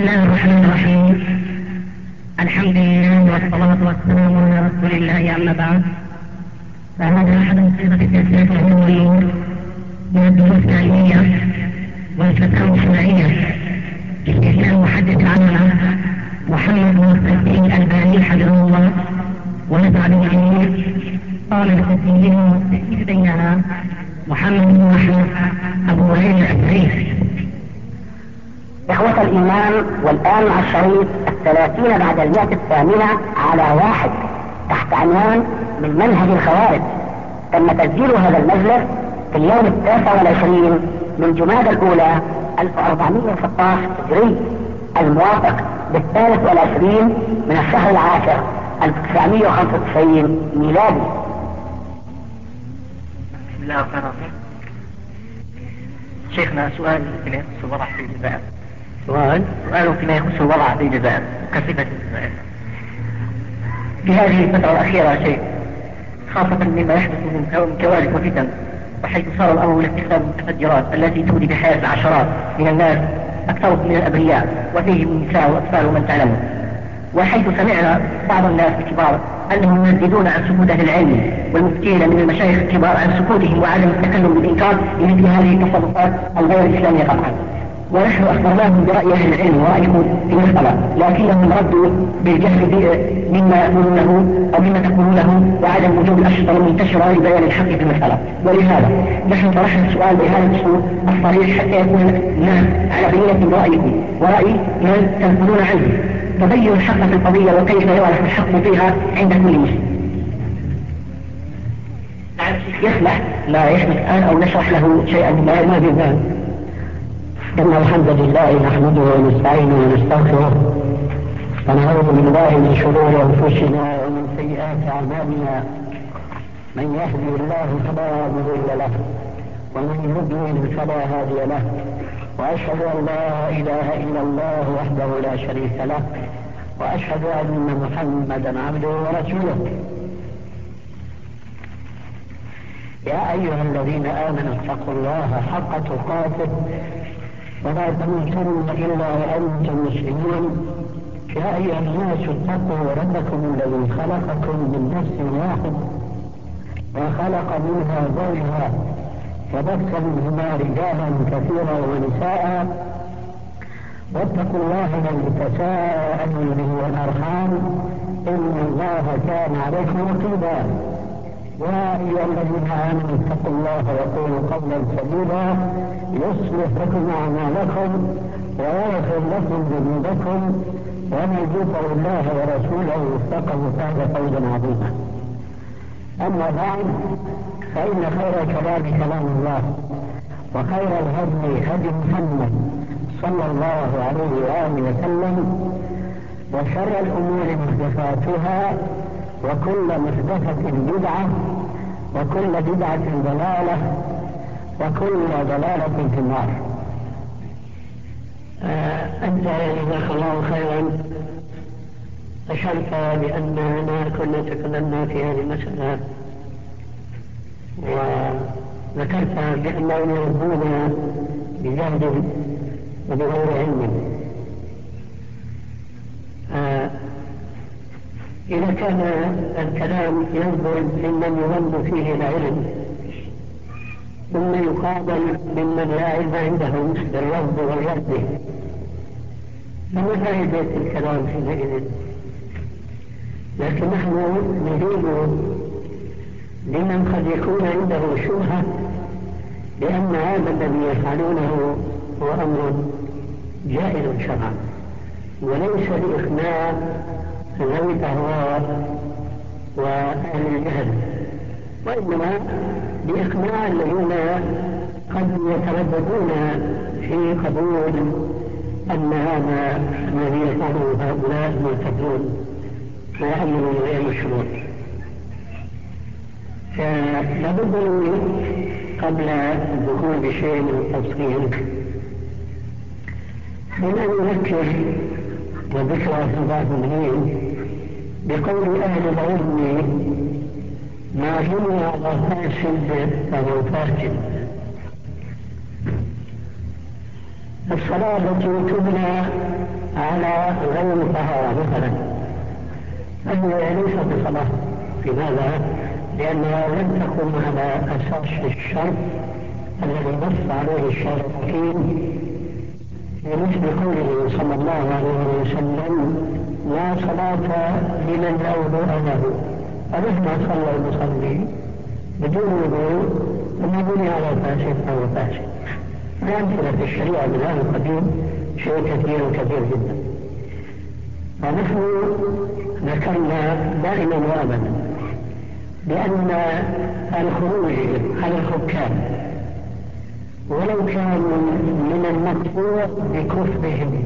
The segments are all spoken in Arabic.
الله الرحمن الرحيم. الحمد لله والصلاة والسلام على رسول الله، أما بعد، فهذا أحد صيغة التسلية وهو النور من الدروس العلمية والفتاوى الشرعية لشيخنا المحدث العلامة محمد ناصر الدين الألباني حفظه الله ونفع بالعلم. قال بتسجيله والتأكيد بينها محمد بن أحمد أبو هريرة الأسري. إخوة الإيمان، والآن مع الشريط 30 بعد 100 على 1 تحت عنوان من منهج الخوارج. تم تسجيل هذا المجلس في اليوم 29 من جمادى الأولى 1416 هجري، الموافق ب23 من الشهر العاشر 1995 ميلادي. بسم الله الرحمن الرحيم. شيخنا، سؤال فيما يخص الوضع في الجزائر. سؤال فيما يخص الوضع في الجزائر كصفة الجزائر في هذه الفترة الأخيرة شيء، خاصة مما يحدث من كوارث وفتن، وحيث صار الأمر إلى اتخاذ المتفجرات التي تودي بحياة العشرات من الناس، أكثرهم من الأبرياء وفيهم النساء والأطفال ومن تعلمون. وحيث سمعنا بعض الناس الكبار أنهم يرددون عن سكوت أهل العلم والمفتين من المشايخ الكبار عن سكوتهم وعدم التكلم بالإنكار لمثل هذه التصرفات الغير الإسلامية قطعا. ونحن أخبرناهم برأي أهل العلم ورأيكم في المسألة، لكنهم ردوا بالجهل مما يقولونه أو مما تقولونه وعدم وجود الأشرطة المنتشرة لبيان الحق في المسألة. ولهذا نحن طرحنا السؤال بهذا الأسلوب الصريح حتى يكون الناس على بينة برأيكم ورأي من تنقلون عنه، تبين الحق في القضية وكيف يعرف الحق فيها عند كل مسلم. يسمح لا يحدث الآن أو نشرح له شيئا ما في ذلك. إن الحمد لله نحمده ونستعينه ونستغفره ونعوذ بالله من شرور أنفسنا ومن سيئات أعمالنا. من يهدي الله فلا مضل له ومن يضلل فلا هادي له، وأشهد أن لا إله إلا الله وحده لا شريك له، وأشهد أن محمدا عبده ورسوله. يا أيها الذين آمنوا اتقوا الله حق تقاته ولا تموتن إلا وأنتم مسلمون. يا أيها الناس اتقوا ربكم الذي خلقكم من نفس واحد وخلق منها زوجها وبث منهما رجالا كثيرا ونساء، واتقوا الله الذي تساءلون به والأرحام إن الله كان عليكم رقيبا. يا أيها الذين آمنوا اتقوا الله وقولوا قولا سديدا يصلح لكم أعمالكم ويغفر لكم ذنوبكم، ومن يطع الله ورسوله فقد فاز فوزا عظيما. أما بعد، فإن خير الكلام كلام الله، وخير الهدي هدي محمد صلى الله عليه وآله وسلم، وشر الأمور محدثاتها، وكل محدثة بدعة، وكل بدعة ضلالة، وكل ضلالة في النار. أنت جزاك الله خيرا أشرت بأننا كنا تكلمنا في هذه المسألة، وذكرت بأنهم يردون بجهل وبغير علم. إذا كان الكلام ينظر ممن يظن فيه العلم ثم يقابل ممن لا علم عندهم بالرفض والرد، فما فائدة الكلام حينئذ؟ لكن نحن نريد لمن قد يكون عنده شبهة بأن هذا الذي يفعلونه هو أمر جائز شرعا، وليس لإخناع ذوي الأهواء وأهل الجهل، وإنما لإقناع الذين قد يترددون في قبول أن هذا الذي يفعله هؤلاء مرتدون ويعملون غير الشروط. فلابد قبل الدخول بشيء من التفصيل من أن نذكر وذكرى الظاهرين بقول أهل العلم: ما بني على فاسد فهو فاسد. الصلاة التي تبنى على غير طهارة مثلا فهي ليس بصلاة. لماذا؟ لأنها لم تكن على أساس الشرط الذي نص عليه الشارع الحكيم في مثل قوله صلى الله عليه وسلم: لا صلاة لمن لا وضوء له. فمهما صلى المصلي بدون وضوء فما بني على فاسد أو فاسد. الأمثلة في الشريعة من هذا القديم شيء كثير جدا. ونحن ذكرنا دائما وابدا بأن الخروج على الحكام ولو كانوا من المقطوع بكفرهم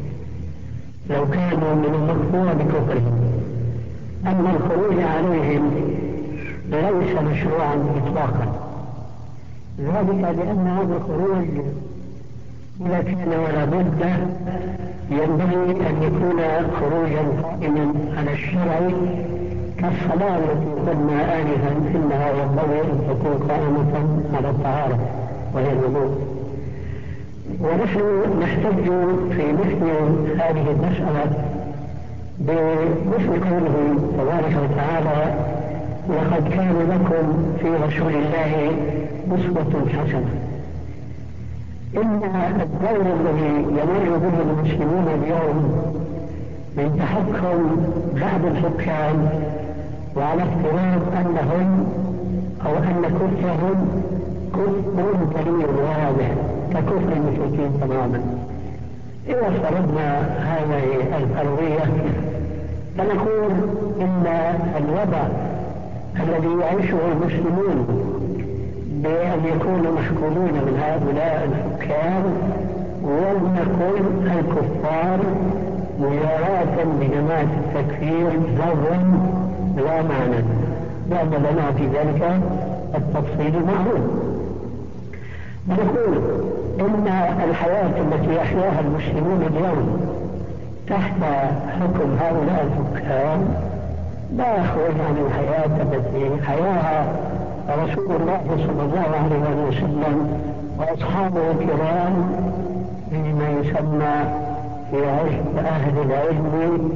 أما الخروج عليهم ليس مشروعا إطلاقا. ذلك لأن هذا الخروج إذا كان ولا بد ينبغي أن يكون خروجا قائما على الشرع، كالصلاة التي قلنا آنفا إنها ينبغي أن تكون قائمة على الطهارة وهي الوضوء. ونحن نحتج في مثل هذه المسألة بمثل قوله تبارك وتعالى: لقد كان لكم في رسول الله أسوة حسنة. إن الدور الذي يمر به المسلمون اليوم من تحكم بعض الحكام وعلى افتراض أنهم أو أن كفرهم كفر دليل واضح ككفر المشركين تماما. إذا افترضنا هذه الفرضية فنقول إن الوضع الذي يعيشه المسلمون بأن يكونوا محكومون من هؤلاء الحكام ولنقل الكفار مجاراة بجماعة التكفير لفظا لا معنى، لأن لنا في ذلك التفصيل معروف. ونقول إن الحياة التي يحياها المسلمون اليوم تحت حكم هؤلاء الحكام لا يخرج عن الحياة التي حياها رسول الله صلى الله عليه وسلم وأصحابه الكرام فيما يسمى في أهل العلم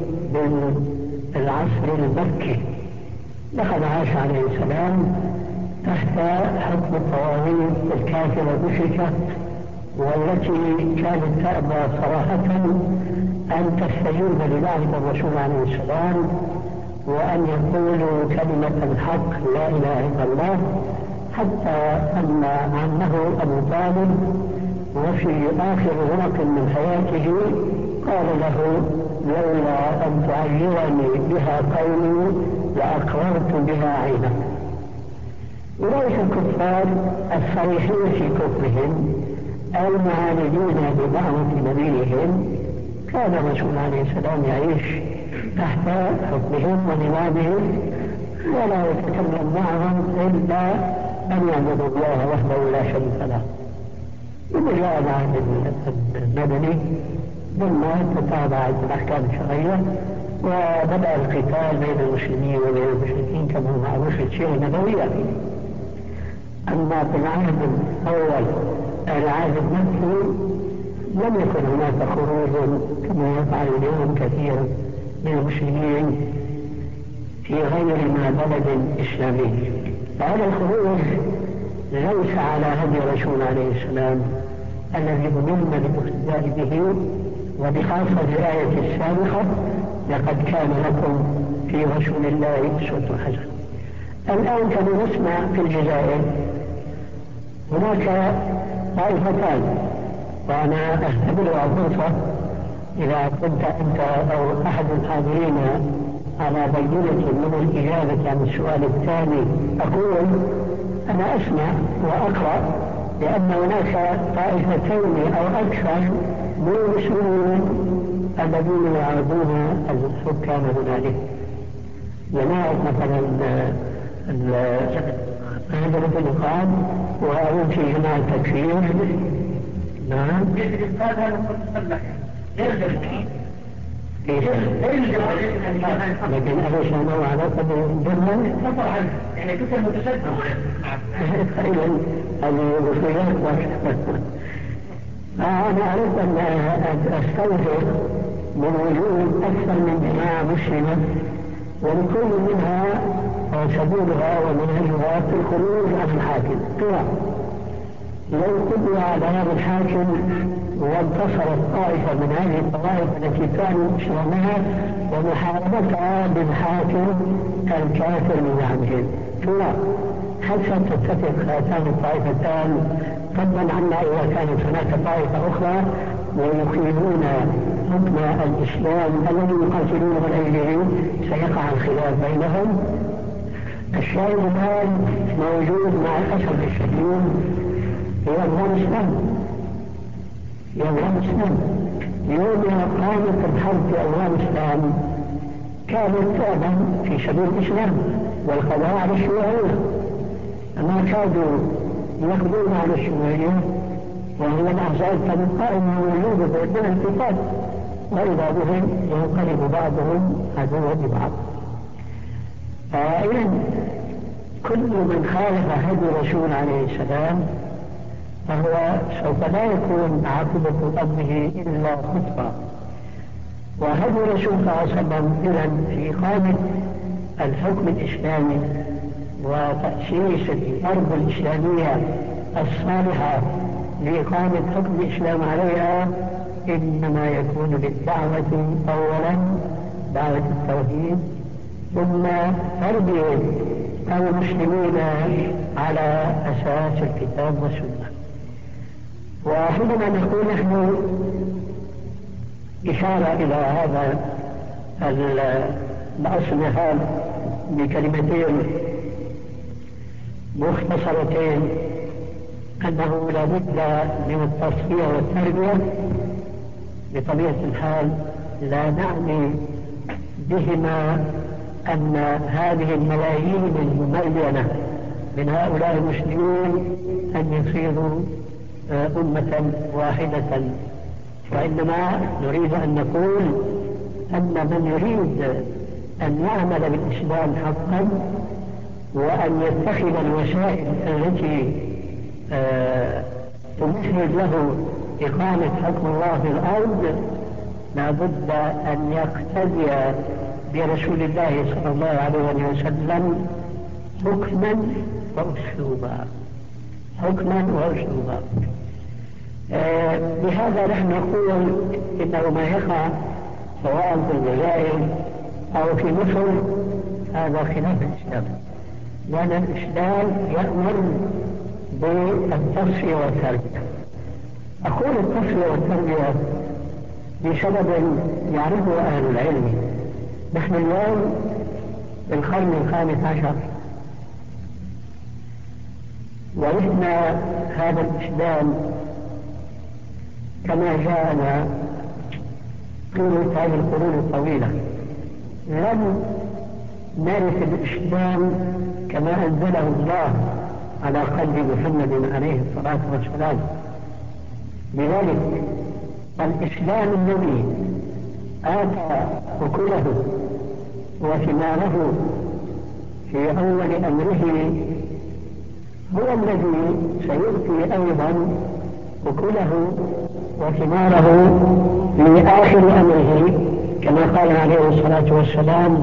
بالعصر المكي. لقد عاش عليه السلام تحت حكم الطواغيت الكافرة المشركة، والتي كانت تأبى صراحة أن تستجيب لدعوة الرسول عليه السلام وأن يقولوا كلمة الحق لا إله إلا الله، حتى أن عمه أبو طالب وفي آخر ورق من حياته قال له: لولا أن تعيرني بها قومي لأقررت بها عينك. أولئك الكفار الصريحين في كفرهم المعاندين بدعوة نبيهم كان الرسول عليه السلام يعيش تحت حكمهم ونظامهم ولا يتكلم معهم إلا أن يعبدوا الله وحده لا شريك له. وجاء العهد المدني ثم تتابعت الأحكام الشرعية وبدأ القتال بين المسلمين وبين المشركين كما هو معروف في السيرة النبوية. أما في العهد الأول العهد المكي لم يكن هناك خروج كما يفعل اليوم كثير من المسلمين في غير ما بلد إسلامي. فهذا الخروج ليس على هدي الرسول عليه السلام الذي أمرنا بالاقتداء به، وبخاصة الآية السابقة: لقد كان لكم في رسول الله أسوة حسنة. الآن كما نسمع في الجزائر هناك طائفتان، وأنا أعتبرها فرصة إذا كنت أنت أو أحد الحاضرين على بينة من الإجابة عن السؤال الثاني. أقول أنا أسمع وأقرأ لأن هناك طائفتين أو أكثر من المسلمين الذين يعرضون الحكام هنالك. جماعة مثلا هذا الانتقاد وهذا في جماعة التكفير. نعم. لكن أليس له علاقة بالجمل؟ يعني كثير متشدد. هذه وصيات. أنا أردت أن أستوثق من وجود أكثر من جماعة مسلمة، ولكل منها سبيلها ومنهجها في الخروج عن الحاكم. لو قدر على هذا الحاكم وانتصرت طائفة من هذه الطوائف التي كانوا إسلامها ومحاربتها بالحاكم الكافر بزعمهم، هل ستتفق هاتان الطائفتان؟ فضلا عنا إذا كانت هناك طائفة أخرى ويقيمون حكم الإسلام الذي يقاتلون من أجله، سيقع الخلاف بينهم. الشاهد الآن موجود مع الأسف الشديد في أفغانستان. يوم قامت الحرب في أفغانستان كانت فعلا في سبيل الإسلام والقضاء على الشيوعية، ما كادوا يقضون على الشيوعية وهي الأحزاب كانت قائمة موجودة بين الانتقاد، وإذا بهم ينقلب بعضهم عدوا لبعض. فإذا كل من خالف هدي الرسول عليه السلام فهو سوف لا يكون عاقبة أمره إلا خطأ. وهدي الرسول صلى الله عليه وسلم إذن في إقامة الحكم الإسلامي وتأسيس الأرض الإسلامية الصالحة لإقامة حكم الإسلام عليها إنما يكون بالدعوة أولا، دعوة التوحيد، ثم تربية المسلمين على أساس الكتاب والسنة. وحينما نقول نحن إشارة إلى هذا الأصل هذا بكلمتين مختصرتين أنه لا بد من التصفية والتربية، بطبيعة الحال لا نعني بهما أن هذه الملايين المميزة من هؤلاء المسلمين أن يصيروا أمة واحدة، وإنما نريد أن نقول أن من يريد أن يعمل بالإسلام حقا وأن يتخذ الوسائل التي تمهد له إقامة حكم الله في الأرض لا بد أن يقتدي برسول الله صلى الله عليه وسلم حكما وأسلوبا. بهذا نحن نقول إنه ما يقع سواء في الجزائر أو في مصر هذا خلاف الإسلام، لأن الإسلام يأمر بالتصفية والتربية. أقول التصفية والتربية بسبب يعرفه أهل العلم. نحن اليوم في القرن 15 ورثنا هذا الإسلام كما جاءنا طيلة هذه القرون الطويلة. لم نرث الإسلام كما أنزله الله على قلب محمد عليه الصلاة والسلام. لذلك الإسلام الذي آتى أكله وثماره في أول أمره هو الذي سيؤتي أيضا أكله وثماره في آخر أمره، كما قال عليه الصلاة والسلام: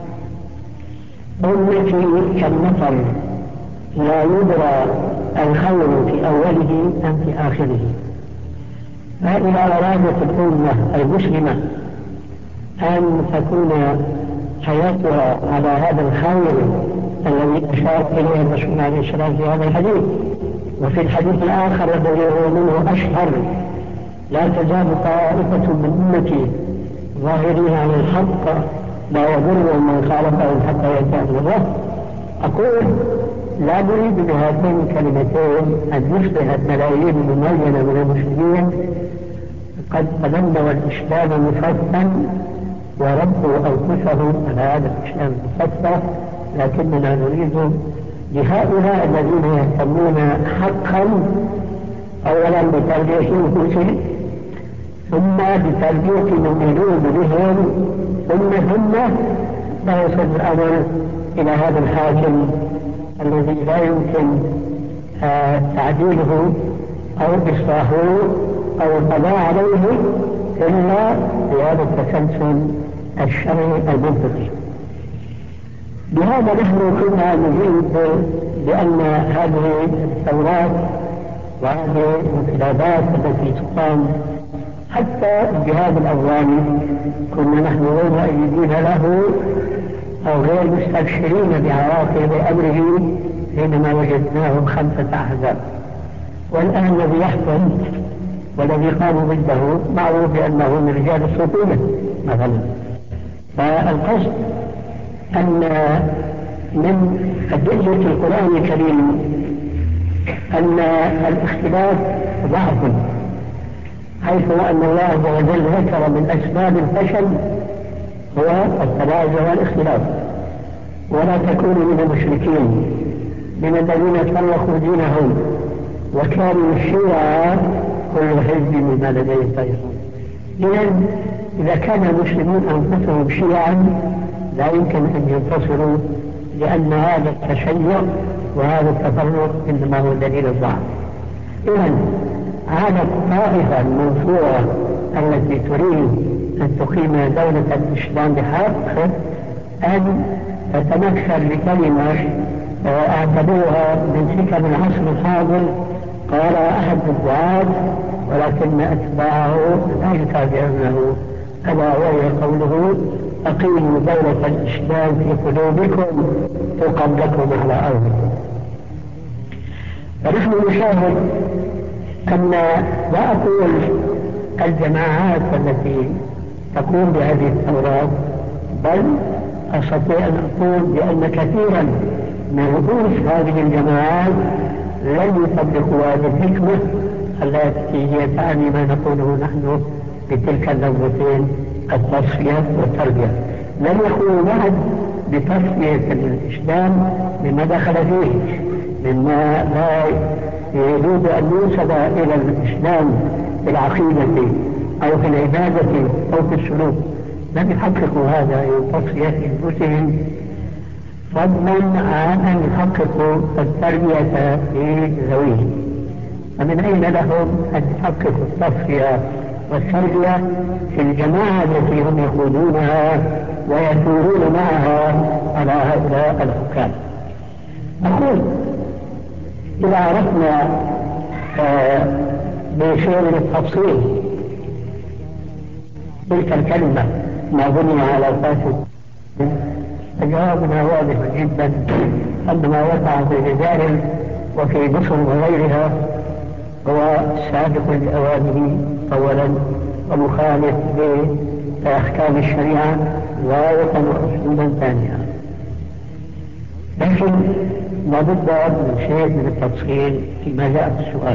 أمتي كالمطر لا يدرى الخير في أوله أم في آخره. فإذا أرادت الأمة المسلمة أن تكون حياتها على هذا الخير الذي أشار إليه الرسول عليه السلام في هذا الحديث، وفي الحديث الآخر الذي هو منه أشهر: لا تزال طائفة من أمتي ظاهرين على الحق لا يضر من خالفهم حتى يأتي أمر الله. أقول لا نريد بهاتين الكلمتين أن يصبح الملايين المميزة من المسلمين قد تبنوا الإسلام مفتًا وربوا أنفسهم على هذا الإسلام المفتً، لكننا نريد لهؤلاء الذين يهتمون حقا أولا بتربية أنفسهم، ثم بتربية من يلوذ بهم، ثم لا يصل الأمر إلى هذا الحاكم الذي لا يمكن تعديله أو إصلاحه أو القضاء عليه إلا بهذا التسلسل الشرعي المنطقي. بهذا نحن كنا نجيب بأن هذه الثورات وهذه الانقلابات التي تقام حتى الجهاد الأفغاني كنا نحن غير مؤيدين له أو غير مستبشرين بعواقب أمره حينما وجدناهم 5 أحزاب. والآن الذي يحكم والذي قاموا ضده معروف بأنه من رجال الصوفية مثلا. فالقصد أن من أدلة القرآن الكريم أن الاختلاف ضعف، حيث أن الله عز وجل ذكر من أسباب الفشل هو التنازع والاختلاف. ولا تكونوا من المشركين من الذين فرقوا دينهم وكانوا شيعا كل حزب بما لديهم فرحون. إذن إذا كان المسلمون أنفسهم شيعا لا يمكن أن ينتصروا، لأن هذا التشيع وهذا التفرق إنما هو دليل الضعف. إذن على الطائفة المنصورة التي تريد أن تقيم دولة الإسلام بحق أن تتمثل بكلمة اعتبروها من حكم العصر الحاضر قال أحد الدعاة ولكن أتباعه لا يتابعونه، ألا وهي قوله أقيموا دولة الإسلام في قلوبكم تقم لكم على أرضكم. فنحن نشاهد أن لا أقول الجماعات التي تقوم بهذه الثورات، بل أستطيع أن أقول بأن كثيرا من رؤوس هذه الجماعات لم يطبقوا هذه الحكمة التي هي تعني ما نقوله نحن بتلك اللفظتين التصفية والتربية. لم يقولوا بعد بتصفية الإسلام مما دخل فيه مما لا يريد أن يوصل إلى الإسلام في العقيدة أو في العبادة أو في السلوك. لم يحققوا هذا تصفية أنفسهم، فضلا عن أن يحققوا التربية في ذويهم. فمن أين لهم أن يحققوا التصفية والتربية في الجماعة التي هم يقودونها ويثورون معها على هؤلاء الحكام؟ أقول إذا عرفنا بشيء من التفصيل تلك الكلمة ما بني على فاسد، فجوابنا واضح جدا أن ما وقع في الجزائر وفي مصر وغيرها هو سابق لأوانه أولا ومخالف لأحكام الشريعة غاية وأسلوبا ثانيا. لكن لابد من شيء من التفصيل فيما جاء في السؤال.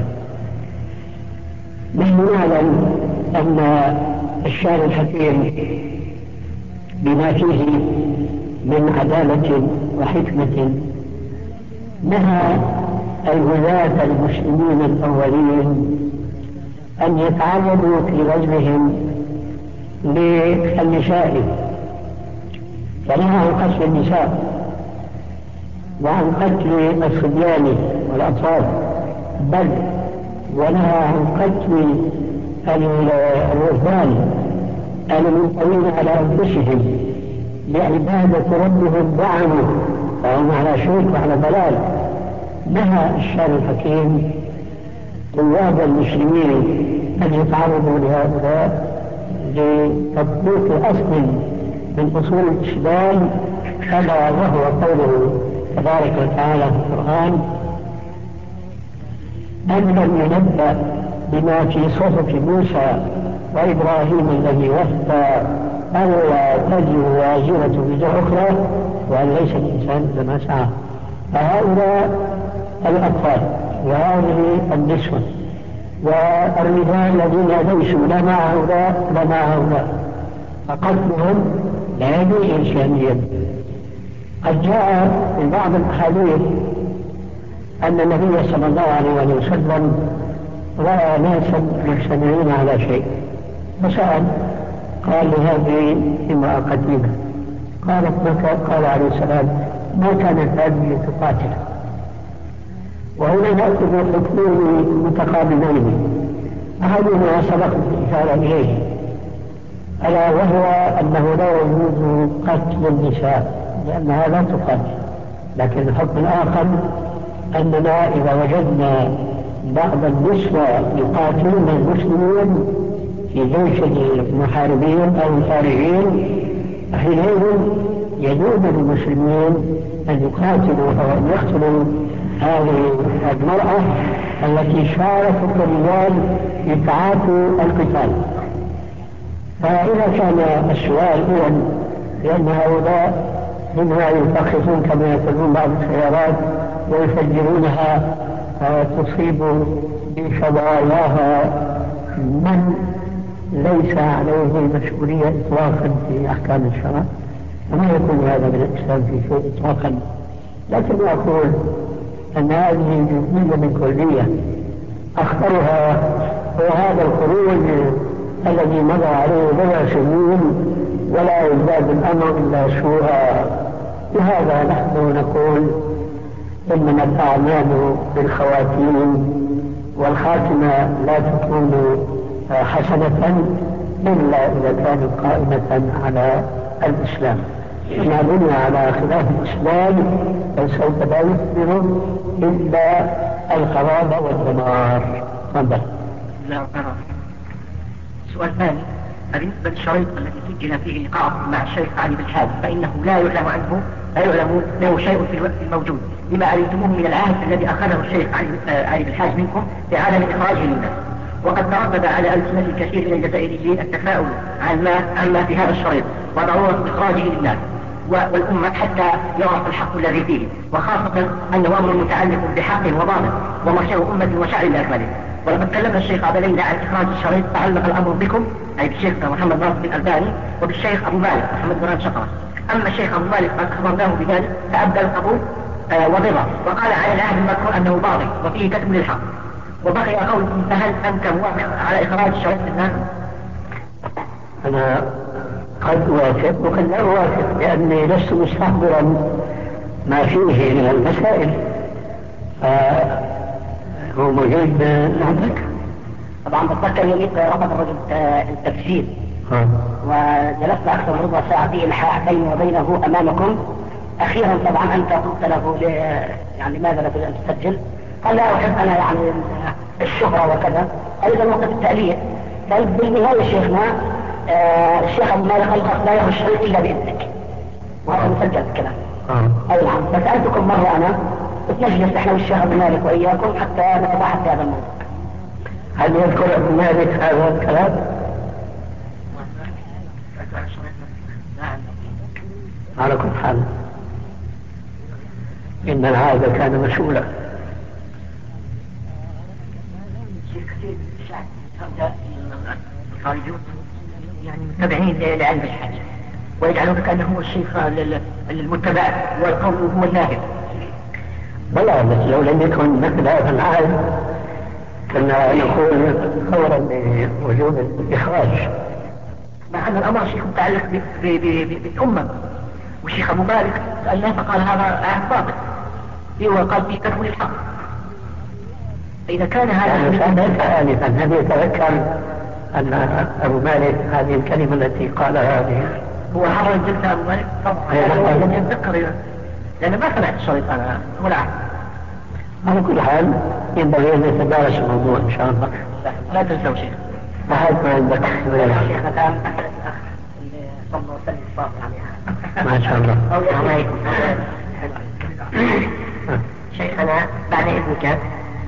نحن نعلم أن الشارع الحكيم بما فيه من عدالة وحكمة نهى الولاة المسلمين الأولين أن يتعرضوا في غزوهم للنساء، فنهى عن قتل النساء وعن قتل الصبيان والأطفال، بل ونهى عن قتل الرهبان المنطوين على أنفسهم لعبادة ربهم دعموا فهم على شرك وعلى ضلال. نهى الشارع الحكيم طلاب المسلمين أن يتعرضوا لهؤلاء لتطبيق أصل من أصول الإسلام، ألا وهو قوله تبارك وتعالى في القرآن: أن لم ينبأ بما في صحف موسى وإبراهيم الذي وفى ألا تزر وازرة وزر أخرى وأن ليس الإنسان إلا ما سعى. فهؤلاء الأطفال وهذه النسوة والرجال الذين ليسوا لا مع هؤلاء لا مع هؤلاء فقتلهم لا يجوز إنسانيا. قد جاء في بعض الأحاديث أن النبي صلى الله عليه وسلم رأى ناسا مجتمعين على شيء فسأل، قال لهذه امرأة قديمة، قالت قال عليه السلام: ما كانت هذه تقاتل. وهنا نأخذ حكمين متقابلين، أحدهما سبق الإشارة إليه ألا وهو أنه لا يجوز قتل النساء لأنها لا تقتل، لكن الحكم الآخر أننا إذا وجدنا بعض النسوة يقاتلون المسلمين في جيش المحاربين أو الخارجين، حينئذ يجوز للمسلمين أن يقاتلوا أو أن يقتلوا هذه المرأة التي شاركت الرجال في تعاطي القتال. فإذا كان السؤال إذن لأن هؤلاء منها يفخخون كما يقولون بعض السيارات ويفجرونها تصيب بشظاياها من ليس عليه مسؤولية إطلاقا في أحكام الشرع، وما يكون هذا من الإسلام في شيء إطلاقا. لكن أقول أن هذه جزئية من كلية أخطرها هو هذا الخروج الذي مضى عليه 7 سنين ولا يزداد الأمر إلا سوءا. لهذا نحن نقول إنما الأعمال بالخواتيم، والخاتمة لا تكون حسنة إلا إذا كانت قائمة على الإسلام. ما بني على خلاف الإسلام فسوف لا يثمر إلا الخراب والدمار. تفضل. السؤال الثاني: بالنسبة للشريط الذي سجل فيه لقاء مع الشيخ علي بالحاج فإنه لا يعلم له شيء في الوقت الموجود، لما علمتموه من العهد الذي أخذه الشيخ علي بالحاج منكم بعدم إخراجه للناس، وقد تردد على ألسنة الكثير من الجزائريين التفاؤل عما في هذا الشريط وضرورة إخراجه للناس والأمة حتى يعرف الحق الذي فيه، وخاصة أنه أمر متعلق بحق وضابط ومصير أمة وشعب بأكمله. ولقد كلمنا الشيخ أبا ليلى عن إخراج الشريط، تعلق الأمر بكم أي بالشيخ محمد ناصر الألباني وبالشيخ أبو مالك محمد برهان شقرة. أما الشيخ أبو مالك قد أخبرناه بذلك فأبدى القبول وضرر، وقال عن العهد المذكور أنه باطل وفيه كتم للحق. وبقي قولكم: فهل أنت موافق على إخراج الشريط للناس؟ أنا قد أوافق وقد لا أوافق، لأني لست مستحضرا ما فيه من المسائل. هو موجود عندك؟ طبعا بتذكر يومين رفض الرجل التفسير وجلسنا أكثر من ربع ساعة في إلحاح بيني وبينه أمامكم. أخيرا طبعا أنت قلت له يعني لماذا لا تريد أن تسجل؟ قال: لا أحب أنا يعني الشهرة وكذا، أيضا وقت التأليف. بالنهاية شيخنا الشيخ أبو مالك قال: لا يخرج شيء إلا بإذنك، وهذا مسجل الكلام. أي نعم. فسألتكم مرة أنا نجلس نحن والشيخ أبو مالك وإياكم حتى نتباحث في هذا الموضوع. هل يذكر أبو مالك هذا الكلام؟ على كل حال إن هذا كان مسؤولا. يعني متبعين لعلم الحاج ويجعلون كأنه هو الشيخ المتبع والقول هو الناهب. بلى، بس لو لم يكن مثل هذا العهد كنا نقول فورا بوجوب الإخراج، مع أن الأمر شيخ متعلق بالأمة. والشيخ أبو مالك سألناه فقال: هذا عهد باطل، هو قال فيه كتم الحق. فإذا كان هذا آنفا هل يتذكر أن أبو مالك هذه الكلمة التي قالها هذه هو حضر الجلسة أبو مالك؟ طبعا لم يتذكر لأن ما سمعت الشريط أنا ولا عهد. على كل حال ينبغي أن نتدارس الموضوع إن شاء الله. لا تنسوا شيخ. ما عندك شيخ الآن أسألة الأخ اللي صلى وسلم الصافي عليها. ما شاء الله. شيخنا بعد إذنك،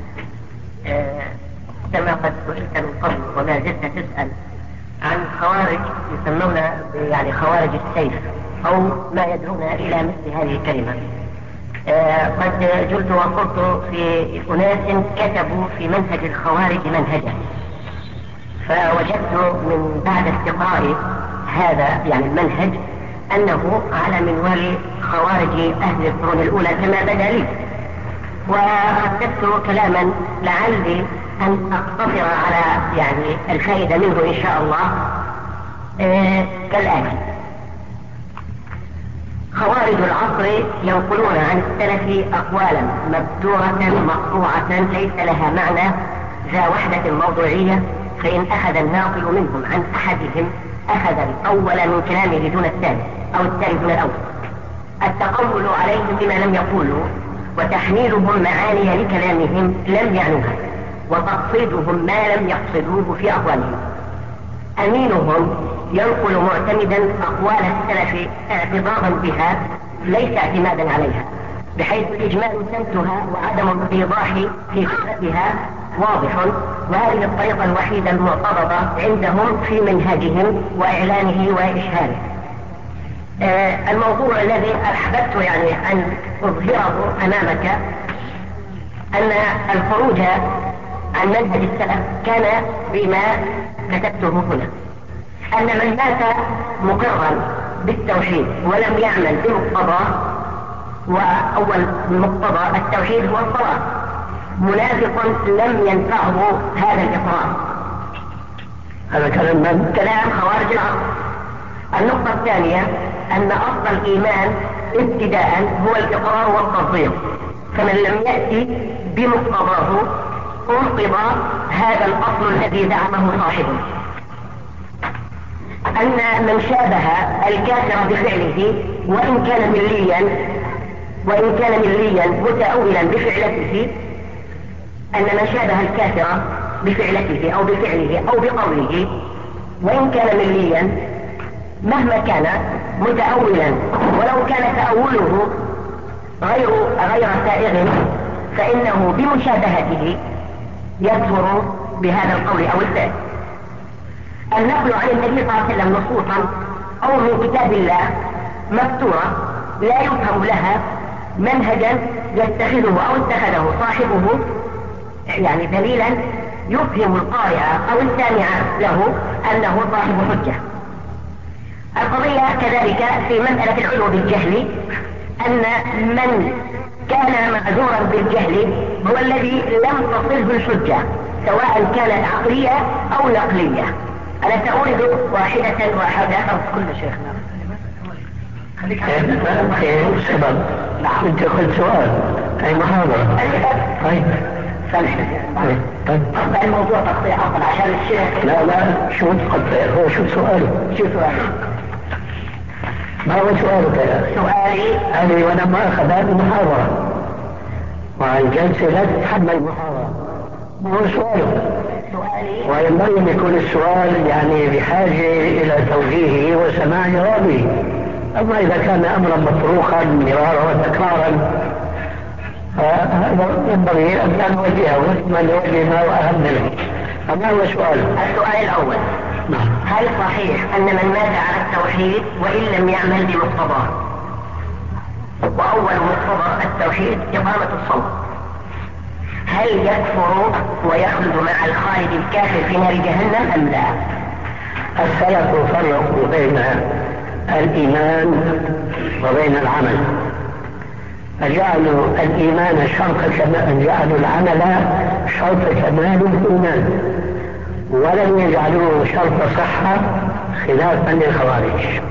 كما قد سئلت من قبل وما زلت تسأل عن خوارج يسمون يعني خوارج السيف أو ما يدعون إلى مثل هذه الكلمة. قد جلت وقلت في أناس كتبوا في منهج الخوارج منهجا، فوجدت من بعد استقراء هذا يعني المنهج أنه على منوال خوارج أهل القرون الأولى كما بدا لي، ورددت كلاما لعلي أن أقتصر على يعني الفائدة منه إن شاء الله كالآتي: خوارج العصر ينقلون عن السلف أقوالا مبتورة مقطوعة ليس لها معنى ذا وحدة موضوعية، فإن أخذ الناقل منهم عن أحدهم أخذ الأول من كلامه دون الثاني أو الثاني دون الأول. التقول عليهم بما لم يقولوا وتحميلهم معاني لكلامهم لم يعنوها وتقصيدهم ما لم يقصدوه في أقوالهم. أمينهم ينقل معتمدا أقوال السلف اعتبارا بها ليس اعتمادا عليها، بحيث الإجمال سمتها وعدم الإيضاح في فكرتها واضح، وهذه الطريقة الوحيدة المعتبرة عندهم في منهجهم وإعلانه وإشهاره. الموضوع الذي أحببت يعني أن أظهره أمامك أن الخروج عن منهج السلف كان بما كتبته هنا، أن من مات مقرا بالتوحيد ولم يعمل بمقتضاه، وأول مقتضى التوحيد هو الصلاة، منافق لم ينفعه هذا الإقرار. هذا كلام من؟ كلام خوارج العصر. النقطة الثانية أن أصل الإيمان ابتداء هو الإقرار والتصديق، فمن لم يأتي بمقتضاه انقض هذا الأصل الذي زعمه صاحبه. أن من شابه الكافر بفعله وإن كان مليا متأولا بفعلته، أن من شابه الكافر بفعلته أو بفعله أو بقوله وإن كان مليا مهما كان متأولا ولو كان تأوله غير سائغ، فإنه بمشابهته يكفر بهذا القول أو الفعل. النقل عن النبي صلى الله عليه وسلم نصوصا أو من كتاب الله مفتورة لا يفهم لها منهجا يتخذه أو اتخذه صاحبه يعني دليلا يفهم القارئ أو السامع له أنه صاحب حجة. القضية كذلك في مسألة العلو بالجهل، أن من كان معذورا بالجهل هو الذي لم تصله الحجة سواء كانت عقلية أو نقلية. أنا سأورد واحدة كل شيخنا. سبب. نعم. أنت قلت سؤال أي محاضرة. طيب. سامح. طيب. أقطع الموضوع تقطيع أصلا عشان الشيخ. لا شو تقطع؟ هو شو سؤالي؟ ما هو سؤالك يا أخي؟ سؤالي أنا وأنا ما أخذ هذه المحاضرة والجلسة لا تتحمل المحاضرة. ما هو سؤالك؟ وينبغي أن يكون السؤال يعني بحاجة إلى توجيهه وسماع جوابه. أما إذا كان أمرا مطروحا مرارا وتكرارا فهذا ينبغي أن لا نوجهه ثم نوجه ما هو أهم منه. فما هو سؤال؟ السؤال الأول: هل صحيح أن من مات على التوحيد وإن لم يعمل بمقتضاه، وأول مقتضى التوحيد إقامة الصلاة، هل يكفر ويخلد مع الخالد الكافر في نار جهنم أم لا؟ السلف فرقوا بين الإيمان وبين العمل، فجعلوا الإيمان جعلوا العمل شرط كمال الإيمان، ولم يجعلوه شرط صحة خلافا للخوارج.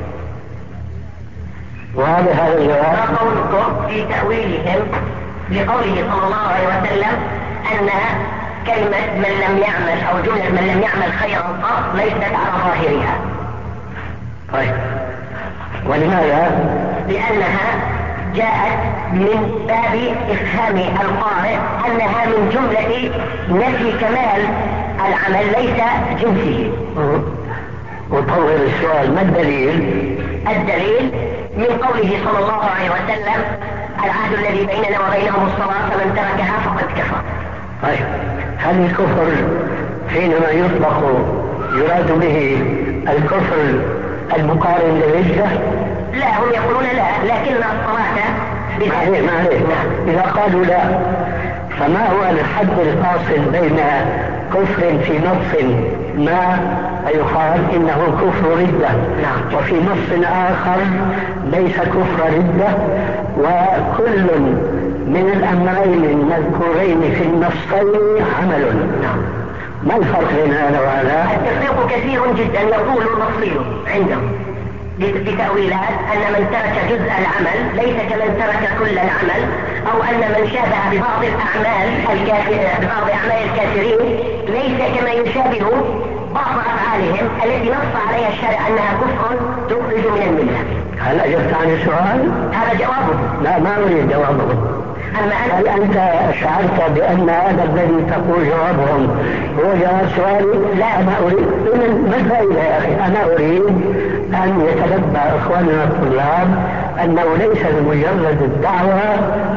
وهذا الجواب. ما قولكم في تأويلهم لقوله صلى الله عليه وسلم أن كلمة من لم يعمل أو جملة من لم يعمل خيرا قط ليست على ظاهرها؟ طيب، ولماذا؟ لأنها جاءت من باب إفهام القارئ أنها من جملة نفي كمال العمل ليس جنسه. وطور السؤال: ما الدليل؟ الدليل من قوله صلى الله عليه وسلم: العهد الذي بيننا وبينهم الصلاة فمن تركها فقد كفر. طيب، هل الكفر حينما يطلق يراد به الكفر المقارن للردة؟ لا، هم يقولون لا، لكن الصلاة ما عليه. إذا قالوا لا، فما هو الحد الفاصل بين كفر في نص ما يقال إنه كفر ردة، وفي نص آخر ليس كفر ردة، وكل من الأمرين المذكورين في النصين عمل؟ ما الفرق بين هذا وهذا؟ التفريق كثير جدا يطول نصيله عندهم بتأويلات أن من ترك جزء العمل ليس كمن ترك كل العمل، أو أن من شابه ببعض أعمال الكافرين ليس كما يشابه بعض أفعالهم التي نص عليها الشرع أنها كفر تخرج من الملة. هل أجبت عن السؤال؟ هذا جوابه. لا، ما أريد جوابه. هل أنت شعرت بأن هذا الذي تقول جوابهم هو جواب سؤالي؟ لا، أنا أريد. ما الفائدة يا أخي؟ أنا أريد أن يتنبأ إخواننا الطلاب أنه ليس بمجرد الدعوة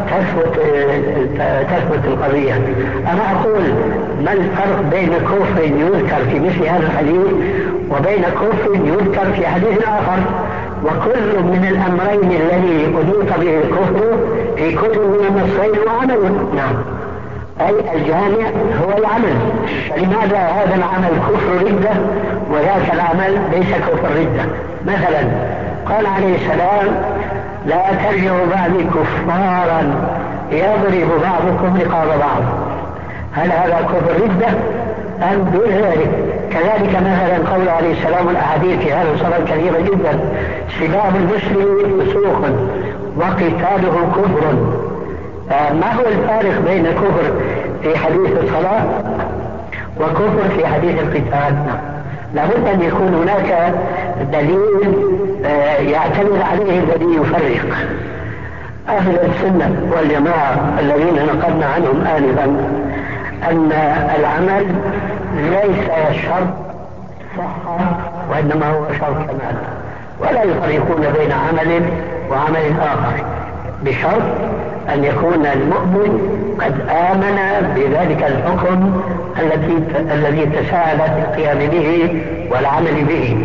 تثبت القضية. أنا أقول ما الفرق بين كفر يذكر في مثل هذا الحديث وبين كفر يذكر في حديث آخر؟ وكل من الأمرين الذي أضيف به الكفر في كل من النصين وعمل. نعم، أي الجامع هو العمل. فلماذا هذا العمل كفر ردة وذاك العمل ليس كفر ردة؟ مثلا قال عليه السلام لا ترجعوا بعدي كفارا يضرب بعضكم رقاب بعض. هل هذا كفر ردة أم دون ذلك؟ كذلك مثلا قول عليه السلام الأحاديث في هذا الصلاة كثيرة جدا: سباب المسلم فسوق وقتاله كفر. ما هو الفارق بين كفر في حديث الصلاة وكفر في حديث القتال؟ لابد أن يكون هناك دليل يعتمد عليه الذي يفرق. أهل السنة والجماعة الذين نقلنا عنهم آنفا أن العمل ليس شرط صحة وإنما هو شرط كمال، ولا يفرقون بين عمل وعمل آخر بشرط أن يكون المؤمن قد آمن بذلك الحكم الذي تساءلت القيام به والعمل به.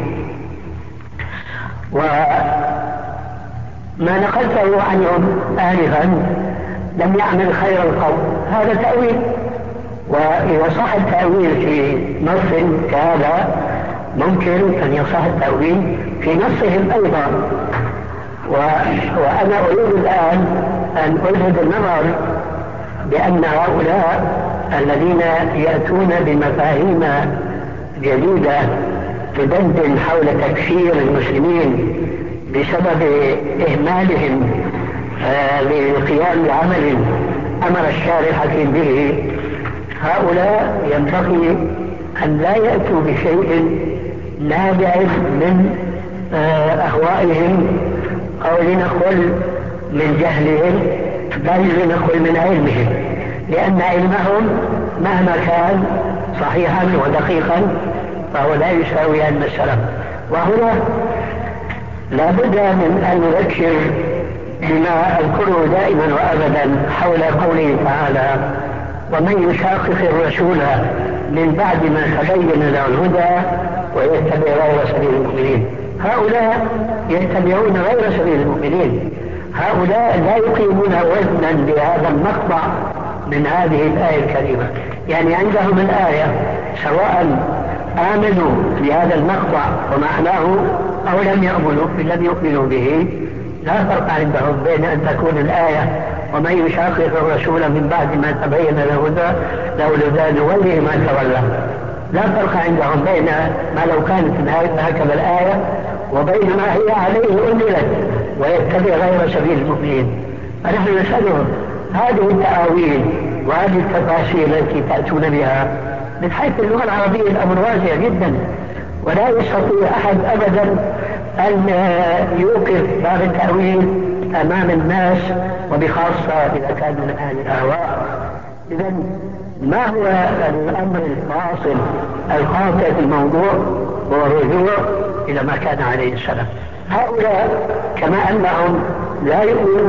وما نقلته عنهم آنفا لم يعمل خير القول، هذا تأويل. وإذا صح التأويل في نص كهذا ممكن أن يصح التأويل في نصهم أيضا. وأنا أريد الآن أن ألفت النظر بأن هؤلاء الذين يأتون بمفاهيم جديدة تدندن حول تكفير المسلمين بسبب إهمالهم للقيام بعمل أمر الشارع الحكيم به، هؤلاء ينبغي أن لا يأتوا بشيء نابع من أهوائهم أو لنقل من جهلهم، بل لنقل من علمهم، لأن علمهم مهما كان صحيحا ودقيقا فهو لا يساوي علم السلف. وهنا لا بد من أن نذكر بما أذكره دائما وأبدا حول قوله تعالى: ومن يشاقق الرسول من بعد ما تبين له الهدى ويتبع غير سبيل المؤمنين. هؤلاء يتبعون غير سبيل المؤمنين، هؤلاء لا يقيمون وزنا بهذا المقطع من هذه الآية الكريمة. يعني عندهم الآية سواء آمنوا بهذا المقطع ومعناه أو لم يؤمنوا به، لا فرق عندهم بين أن تكون الآية ومن يشاقق الرسول من بعد ما تبين له الهدى نوله ما تولى. لا فرق عندهم بين ما لو كانت هكذا الآية وبين ما هي عليه أنزلت ويتبع غير سبيل المؤمنين. فنحن نسألهم هذه التأويل وهذه التفاسير التي تأتون بها من حيث اللغة العربية الأمر واسع جدا، ولا يستطيع أحد أبدا أن يوقف باب التأويل أمام الناس، وبخاصة إذا كان من أهل الأهواء. إذن ما هو الأمر الفاصل القاطع في الموضوع؟ هو الرجوع إلى ما كان عليه السلف. هؤلاء كما أنهم لا يؤمنون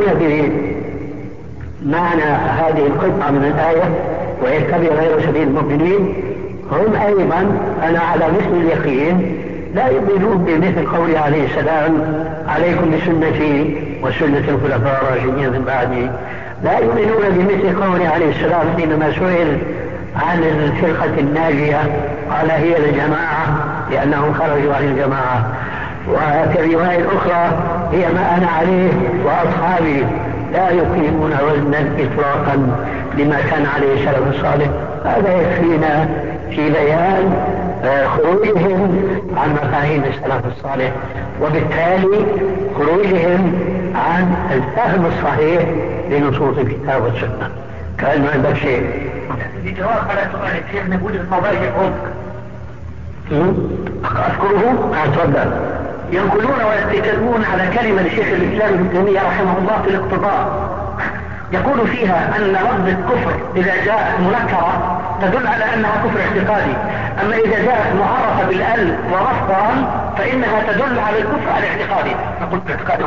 بمعنى هذه القطعة من الآية ويتبع غير سبيل المؤمنين، هم أيضا أنا على مثل اليقين لا يؤمنون بمثل قوله عليه السلام: عليكم بسنتي وسنة الخلفاء الراشدين من بعدي. لا يؤمنون بمثل قوله عليه السلام حينما سئل عن الفرقة الناجية قال: هي الجماعة، لأنهم خرجوا عن الجماعة. وفي الرواية الأخرى: هي ما أنا عليه وأصحابي. لا يقيمون وزنا إطلاقا لما كان عليه السلف الصالح. هذا يكفينا في بيان خروجهم عن مفاهيم السلف الصالح، وبالتالي خروجهم عن الفهم الصحيح لنصوص الكتاب والسنة. كأنه عندك شيء. الجواب على سؤال الشيخ نقول المضايق هم أذكره؟ أتفضل. ينقلون ويتكلمون على كلمة لشيخ الإسلام ابن تيمية رحمه الله في الاقتضاء، يقول فيها أن لفظ الكفر إذا جاءت منكرة تدل على أنها كفر اعتقادي، أما إذا جاءت معرفة بالأل ورفضا فإنها تدل على الكفر الاعتقادي. نقول الاعتقادي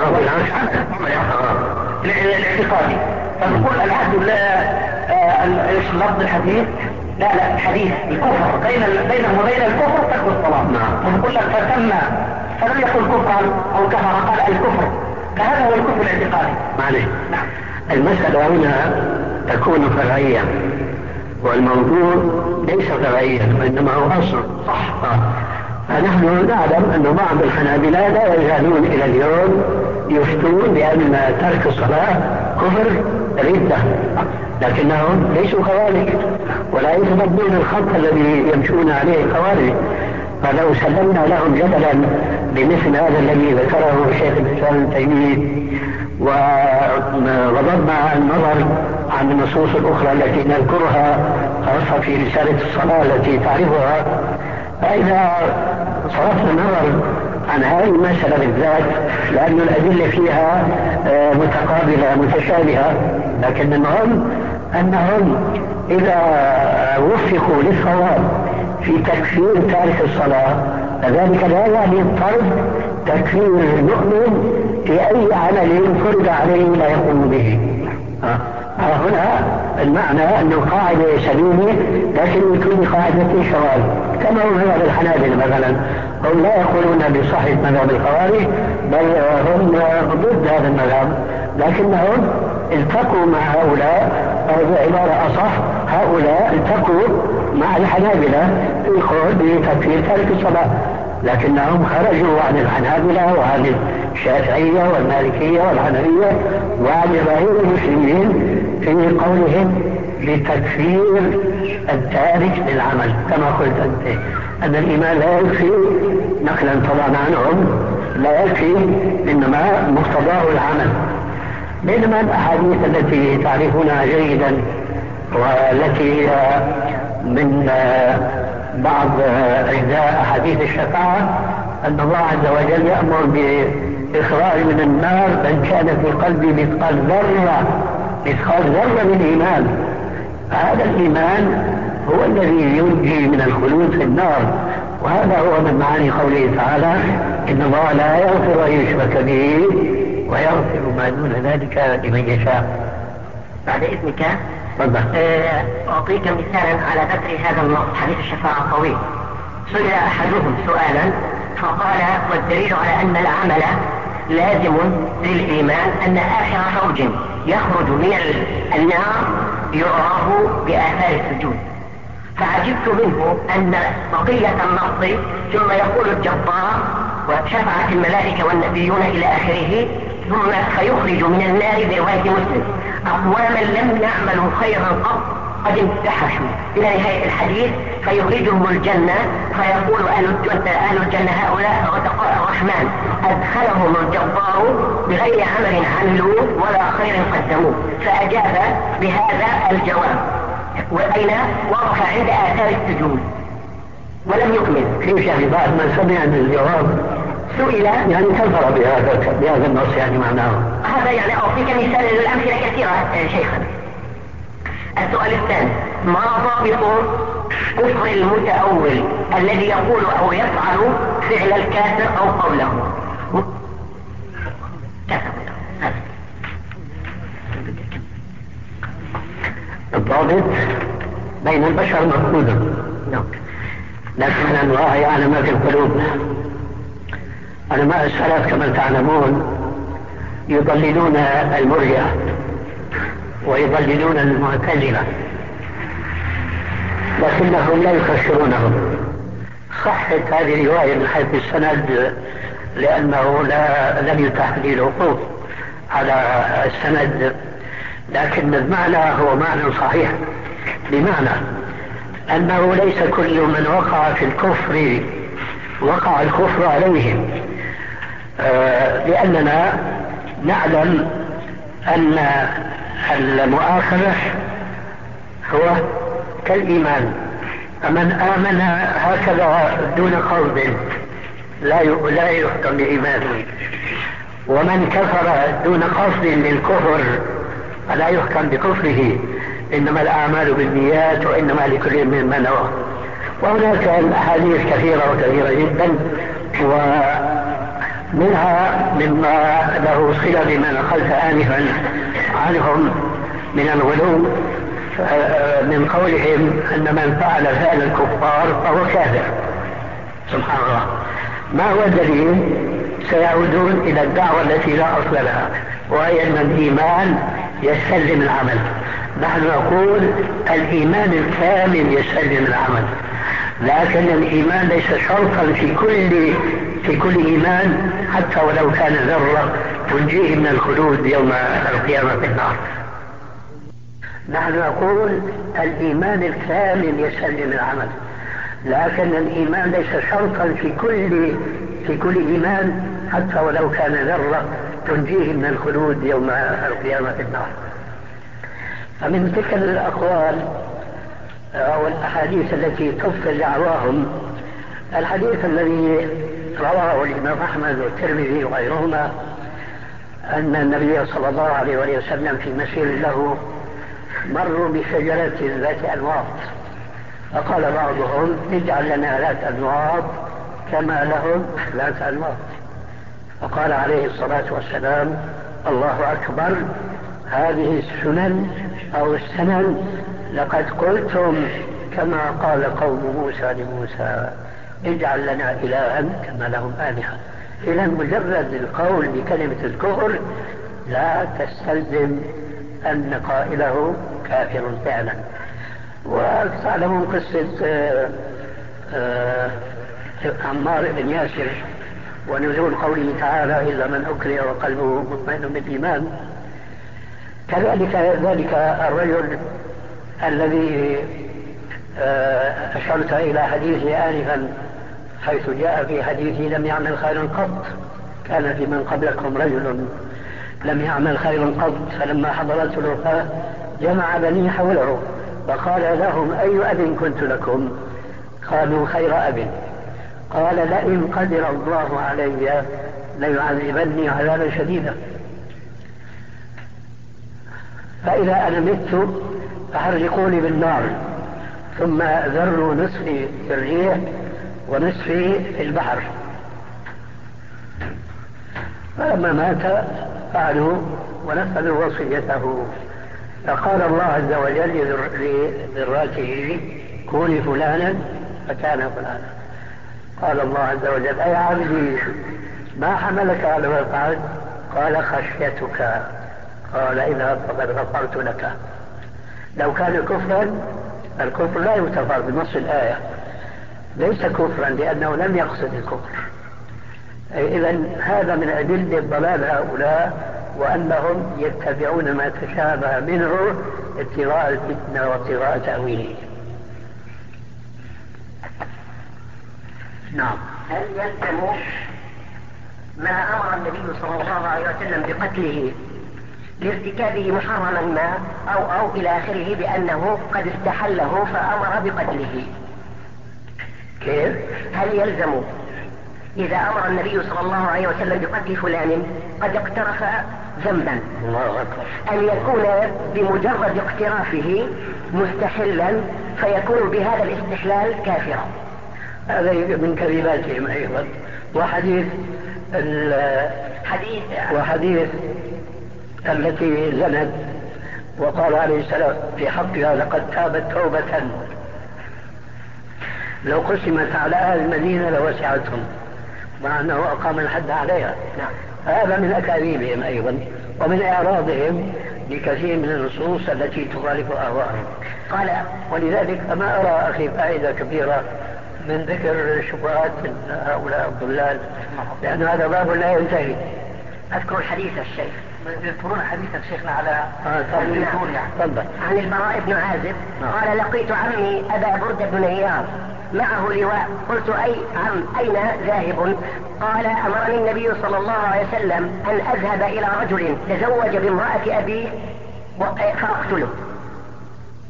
الاعتقادي، فنقول العهد ايش لفظ الحديث؟ لا الحديث الكفر بينه وبين الكفر ترك الصلاة. ونقول لك فلم يقل كفرا أو كفر، قال الكفر، فهذا هو الكفر الاعتقادي. معلش. المسألة هنا تكون فرعية، والموضوع ليس فرعيا وإنما هو أصل. صح. فنحن نعلم أن بعض الحنابلة لا يزالون إلى اليوم يفتون بأن ترك الصلاة كفر ردة، لكنهم ليسوا خوارج ولا يتبدون الخط الذي يمشون عليه الخوارج. فلو سلمنا لهم جدلا بمثل هذا الذي ذكره شيخ الإسلام ابن تيمية وغضبنا النظر عن النصوص الأخرى التي نذكرها خاصة في رسالة الصلاة التي تعرفها، فإذا صرفنا النظر عن هذه المسألة بالذات لأن الأدلة فيها متقابلة متشابهة، لكن المهم أنهم إذا وفقوا للصواب في تكفير تارك الصلاة فذلك لا يعني الطرد تكفير المؤمن في أي عمل فرض عليه لا يقوم به. هنا المعنى أنه قاعدة سليمة لكن لكل قاعدة شواذ، كما هو مذهب الحنابلة مثلا، هم لا يقولون بصحة مذهب الخوارج بل هم ضد هذا المذهب، لكنهم التقوا مع هؤلاء، أو بعبارة أصح هؤلاء التقوا مع الحنابلة في قول بتكفير تارك الصلاة، لكنهم خرجوا عن الحنابلة وعن الشافعية والمالكية والحنفية وعن جماهير المسلمين في قولهم بتكفير التارك للعمل، كما قلت أنت أن الإيمان لا يكفي نقلا طبعا عنهم، لا يكفي إنما مقتضاه العمل. بينما الأحاديث التي تعرفونها جيدا والتي من بعض أجزاء أحاديث الشفاعة أن الله عز وجل يأمر بإخراج من النار من كان في قلبه مثقال ذرة من إيمان، هذا الإيمان هو الذي ينجي من الخلود في النار، وهذا هو من معاني قوله تعالى إن الله لا يغفر أن يشرك به ويغفر ما دون ذلك لمن يشاء. بعد إذنك أعطيك مثالا على ذكر هذا النص حديث الشفاعة طويل. سئل أحدهم سؤالا فقال والدليل على أن العمل لازم للإيمان أن آخر فوج يخرج من النار يعرف بآثار السجود، فعجبت منه أن بقية النص ثم يقول الجبار وشفعت الملائكة والنبيون إلى آخره ثم فيخرج من النار برواية مسلم أقواما لم يعملوا خيرا قط قد انتحشوا إلى نهاية الحديث فيخرجهم الجنة فيقول أهل الجنة هؤلاء غتقاء الرحمن أدخلهم الجبار بغير عمل عملوا ولا خير قدموه، فأجاب بهذا الجواب وأين وقف عند آثار السجود ولم يكمل. كيف يعني بعد ما سمع الجواب سئل يعني كفر بهذا النص، يعني معناه هذا يعني أعطيك مثال للأمثلة كثيرة شيخنا. السؤال الثاني ما ضابط كفر المتأول الذي يقول أو يفعل فعل الكافر أو قوله؟ الضابط بين البشر مفقود، لكن الله يعلم ما في القلوب. علماء السلف كما تعلمون يضللون المرجئة ويضللون المعتزلة لكنهم لا يكفرونهم. صحت هذه الرواية من حيث السند لأنه لم يتاح لي الوقوف على السند، لكن المعنى هو معنى صحيح، بمعنى أنه ليس كل من وقع في الكفر وقع الكفر عليهم، لأننا نعلم أن المؤاخذة هو كالإيمان، فمن آمن هكذا دون قصد لا يحكم بإيمانه، ومن كفر دون قصد للكفر فلا يحكم بكفره، إنما الأعمال بالنيات وإنما لكل من نوى. وهناك أحاديث كثيرة وكثيرة جدا، ومنها مما له صلة بما نقلت آنفا عنهم من الغلو، من قولهم أن من فعل فعل الكفار فهو كافر. سبحان الله، ما هو الدليل؟ سيعودون إلى الدعوة التي لا أصل لها، وهي أن الإيمان يستلزم العمل. نحن نقول الإيمان الكامل يستلزم العمل، لكن الإيمان ليس شرطا في كل إيمان، حتى ولو كان ذرة تنجيه من الخلود يوم القيامة في النار. نحن نقول الإيمان الكامل يستلزم العمل، لكن الإيمان ليس شرطا في كل إيمان، حتى ولو كان ذرة تنجيه من الخلود يوم القيامة في النار. فمن تلك الأقوال أو الأحاديث التي تبطل دعواهم الحديث الذي رواه الإمام أحمد والترمذي وغيرهما، أن النبي صلى الله عليه وسلم في مسير له مروا بشجرة ذات أنواط، فقال بعضهم اجعل لنا ذات أنواط كما لهم ذات أنواط، فقال عليه الصلاة والسلام الله أكبر، هذه السنن أو السنن لقد قلتم كما قال قوم موسى لموسى اجعل لنا إلها كما لهم آلهة. إذا مجرد القول بكلمة الكفر لا تستلزم أن قائله كافر فعلا. وتعلمون قصة عمار بن ياسر ونزول قوله تعالى إلا من أكره وقلبه مطمئن بالإيمان. كذلك ذلك الرجل الذي أشرت إلى حديثه آنفا، حيث جاء في حديثه لم يعمل خيرا قط، كان في من قبلكم رجل لم يعمل خيرا قط، فلما حضرته الوفاة جمع بني حوله وقال لهم أي أب كنت لكم؟ قالوا خير أب. قال لئن قدر الله علي ليعذبني عذابا شديدا، فإذا أنا مت فحرقوني بالنار ثم ذروا نصفي في الريح ونصفي في البحر. فلما مات فعلوا ونفذوا وصيته، فقال الله عز وجل لذراته كوني فلانا فكان فلانا. قال الله عز وجل أي عبدي ما حملك على ما فعلت؟ قال خشيتك. قال اذهب فقد غفرت لك. لو كان كفرا الكفر لا يغتفر بنص الآية، ليس كفرا لأنه لم يقصد الكفر. إذا هذا من أدلة ضلال هؤلاء، وأنهم يتبعون ما تشابه منه ابتغاء الفتنة وابتغاء تأويله. نعم. هل يلزم ما أمر النبي صلى الله عليه وسلم بقتله لارتكابه محرما ما أو إلى آخره بأنه قد استحله فأمر بقتله؟ كيف؟ هل يلزم إذا أمر النبي صلى الله عليه وسلم بقتل فلان قد اقترف ذنبا أن يكون بمجرد اقترافه مستحلا فيكون بهذا الاستحلال كافرا؟ هذا من كذباتهم أيضا. وحديث التي زنت وقال عليه السلام في حقها لقد تابت توبة لو قسمت على أهل المدينة لوسعتهم، مع أنه أقام الحد عليها. هذا من أكاذيبهم أيضا ومن إعراضهم لكثير من النصوص التي تخالف أهواءهم. قال ولذلك فما أرى أخي فائدة كبيرة من ذكر شبهات هؤلاء الضلال، لأن هذا باب لا ينتهي. أذكر حديث الشيخ، يذكرون حديث الشيخنا على تفضل. عن البراء بن عازب قال لقيت عمي أبا بردة بن نيار معه لواء، قلت أي عم أين ذاهب؟ قال أمرني النبي صلى الله عليه وسلم أن أذهب إلى رجل تزوج بامرأة أبي فأقتله.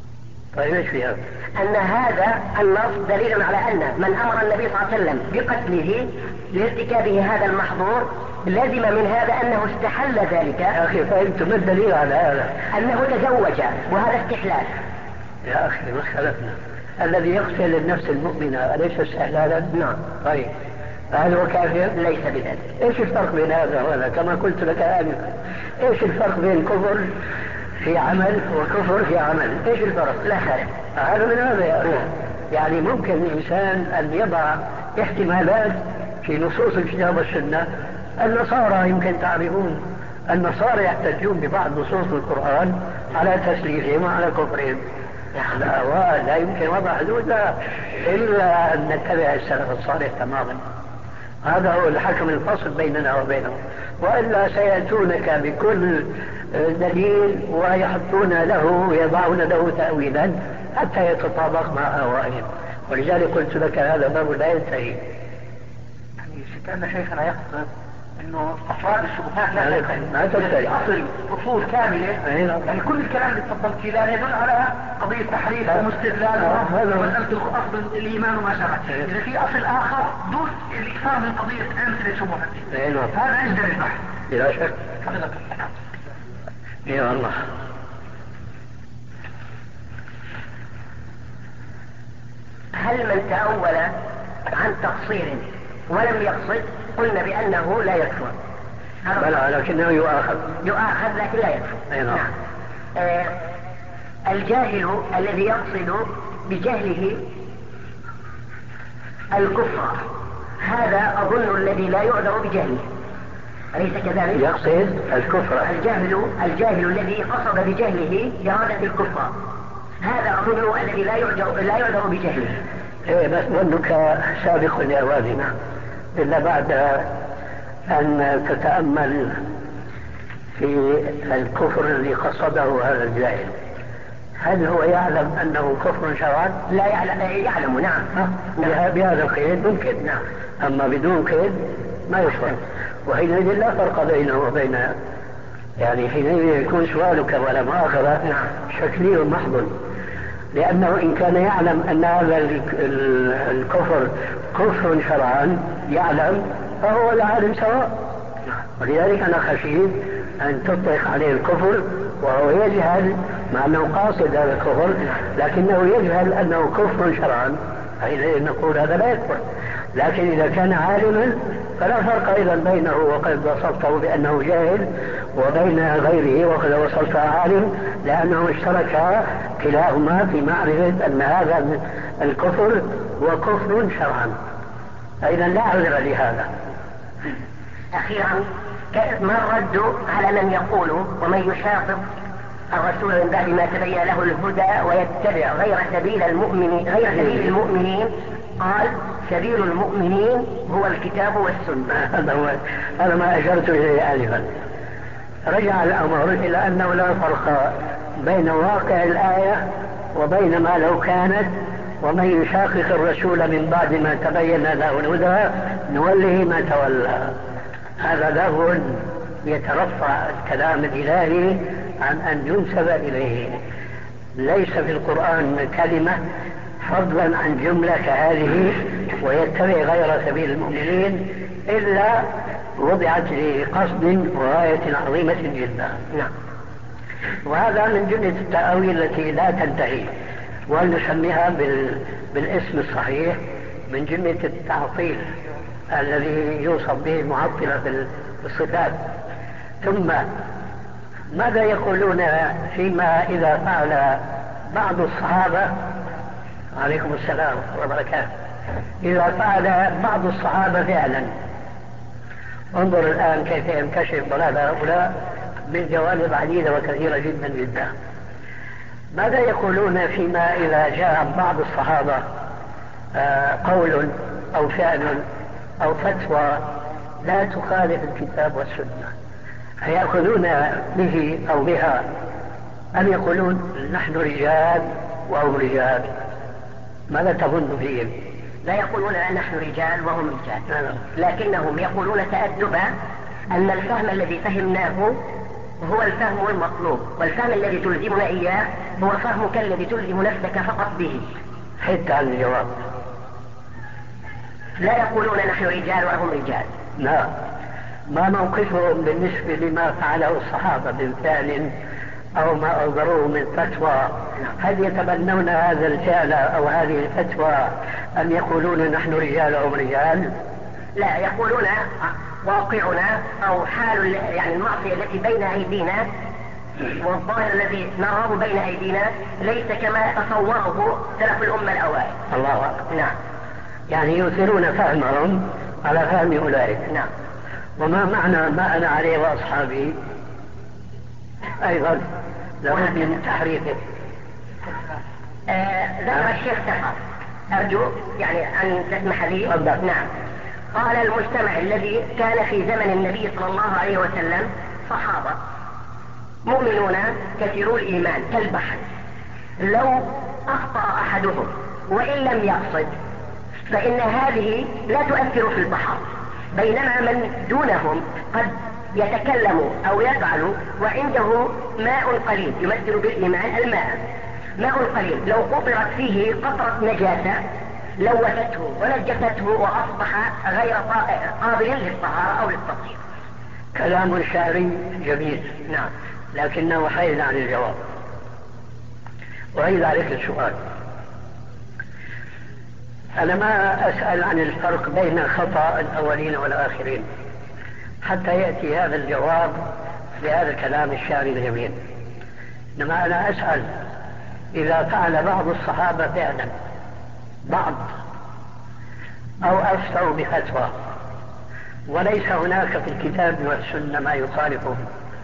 طيب ايش فيها؟ أن هذا النص دليل على أن من أمر النبي صلى الله عليه وسلم بقتله لارتكابه هذا المحظور لازم من هذا أنه استحل ذلك. يا أخي فهمت، ما الدليل على هذا؟ أنه تزوج وهذا استحلال. يا أخي ما اختلفنا، الذي يقتل النفس المؤمنة أليس استحلالا؟ نعم. طيب هل هو كافر؟ ليس بذلك. ايش الفرق بين هذا وهذا؟ كما قلت لك آنفا، ايش الفرق بين كفر في عمل وكفر في عمل؟ ايش الفرق؟ لا فرق. هذا من هذا يا أخي. يعني ممكن الإنسان أن يضع احتمالات في نصوص الكتاب والسنة. النصارى يمكن تعرفون، النصارى يحتجون ببعض نصوص القرآن على تسليفهم وعلى كفرهم. لا يمكن وضع حدود لا إلا أن نتبع السلف الصالح تماما. هذا هو الحكم الفصل بيننا وبينهم، وإلا سيأتونك بكل دليل ويحطون له ويضعون له تأويلا حتى يتطابق مع أهوائهم. ولذلك قلت لك هذا باب لا ينتهي. يعني كأن شيخنا يقصد انه افراد الشبهات لا تنتهي اصل اصول كامله. يعني كل الكلام اللي تفضلت فيه لا يدل على قضيه تحريف ومستدلال ومساله اصل الايمان وما شابه. اذا في اصل اخر دون الاكثار من قضيه امثله الشبهات هذا يجدر البحث بلا شك. يا الله. هل من تأول عن تقصير ولم يقصد قلنا بأنه لا يكفر؟ بلى لكنه يؤاخذ لكن لا يكفر. نعم. الجاهل الذي يقصد بجهله الكفر هذا أظن الذي لا يعذر بجهله، أليس كذلك؟ يقصد الكفر. الجاهل الذي قصد بجهله إرادة الكفر هذا أظن الذي لا يعذر بجهله. إيه بس ظنك سابق يا والدنا، إلا بعد أن تتأمل في الكفر الذي قصده هذا الجاهل. هل هو يعلم أنه كفر شرعا؟ لا يعلم. نعم. بهذا القيد ممكن. نعم. أما بدون قيد ما يشرع، وحينئذ لا فرق بينه وبين، يعني حينئذ يكون سؤالك ولا مؤاخذة شكلي محض، لأنه إن كان يعلم أن هذا الكفر كفر شرعا يعلم فهو العالم سواء. ولذلك أنا خشيت أن تطلق عليه الكفر وهو يجهل، مع أنه قاصد هذا الكفر لكنه يجهل أنه كفر شرعا، حينئذ نقول هذا لا يكفر. لكن إذا كان عالما فلا فرق أيضا بينه وقد وصفته بأنه جاهل وبين غيره وقد وصفته عالم، لأنه اشتركا كلاهما في معرفة أن هذا الكفر هو كفر شرعا، فإذا لا عذر لهذا. أخيرا ما الرد على من يقول ومن يشاطر الرسول من بعد ما تبين له الهدى ويتبع غير سبيل المؤمنين قال سبيل المؤمنين هو الكتاب والسنة. هذا ما أشرت إليه آنفا. رجع الأمر إلى أنه لا فرق بين واقع الآية وبين ما لو كانت، ومن يشاقق الرسول من بعد ما تبين له الهدى نوله ما تولى. هذا له يترفع الكلام الإلهي عن أن ينسب إليه. ليس في القرآن كلمة فضلا عن جملة كهذه ويتبع غير سبيل المؤمنين إلا وضعت لقصد وغاية عظيمة جدا. نعم. وهذا من جملة التأويل التي لا تنتهي، ونسميها بالاسم الصحيح من جملة التعطيل الذي يوصف به المعطلة في الصفات. ثم ماذا يقولون فيما إذا فعل بعض الصحابة، عليكم السلام وبركاته، إذا فعل بعض الصحابة فعلا، انظر الآن كيف ينكشف ضلال هؤلاء من جوانب عديدة وكثيرة جدا جدا. ماذا يقولون فيما إذا جاء بعض الصحابة قول أو فعل أو فتوى لا تخالف الكتاب والسنة، هيأخذون به أو بها أم يقولون نحن رجال وهم رجال؟ ماذا تظن فيهم؟ لا يقولون نحن رجال وهم رجال، لكنهم يقولون تأدبا أن الفهم الذي فهمناه هو الفهم المطلوب، والفهم الذي تلزمنا إياه هو فهمك الذي تلزم نفسك فقط به. حتى عن الجواب. لا يقولون نحن رجال وهم رجال. لا، ما موقفهم بالنسبة لما فعله الصحابة من فعل أو ما أصدروه من فتوى؟ هل يتبنون هذا الفعل أو هذه الفتوى أم يقولون نحن رجال وهم رجال؟ لا، يقولون واقعنا أو حال يعني المعصية التي بين أيدينا والظاهر الذي نراه بين أيدينا ليس كما تصوره سلف الأمة الأوائل. الله أكبر. نعم. يعني يؤثرون فهمهم على فهم أولئك. نعم. وما معنى ما أنا عليه وأصحابي أيضا لابد من تحريفه. ذكر الشيخ سحر، أرجو يعني أن تسمح لي. نعم. قال المجتمع الذي كان في زمن النبي صلى الله عليه وسلم صحابة مؤمنون كثيرو الإيمان كالبحر، لو أخطأ أحدهم وإن لم يقصد فإن هذه لا تؤثر في البحر، بينما من دونهم قد يتكلم أو يفعل وعنده ماء قليل يمثل بالإيمان الماء، ماء قليل لو قطرت فيه قطرة نجاسة لوثته ونجسته وأصبح غير قابل للطهارة أو للتطهير. كلام شعري جميل. نعم. لكنه حيز عن الجواب. وأيضا عليك السؤال، أنا ما أسأل عن الفرق بين خطأ الأولين والآخرين حتى يأتي هذا الجواب لهذا الكلام الشعري الجميل، إنما أنا أسأل إذا فعل بعض الصحابة فعلا بعض أو أفتوا بفتوى وليس هناك في الكتاب والسنة ما يخالفه،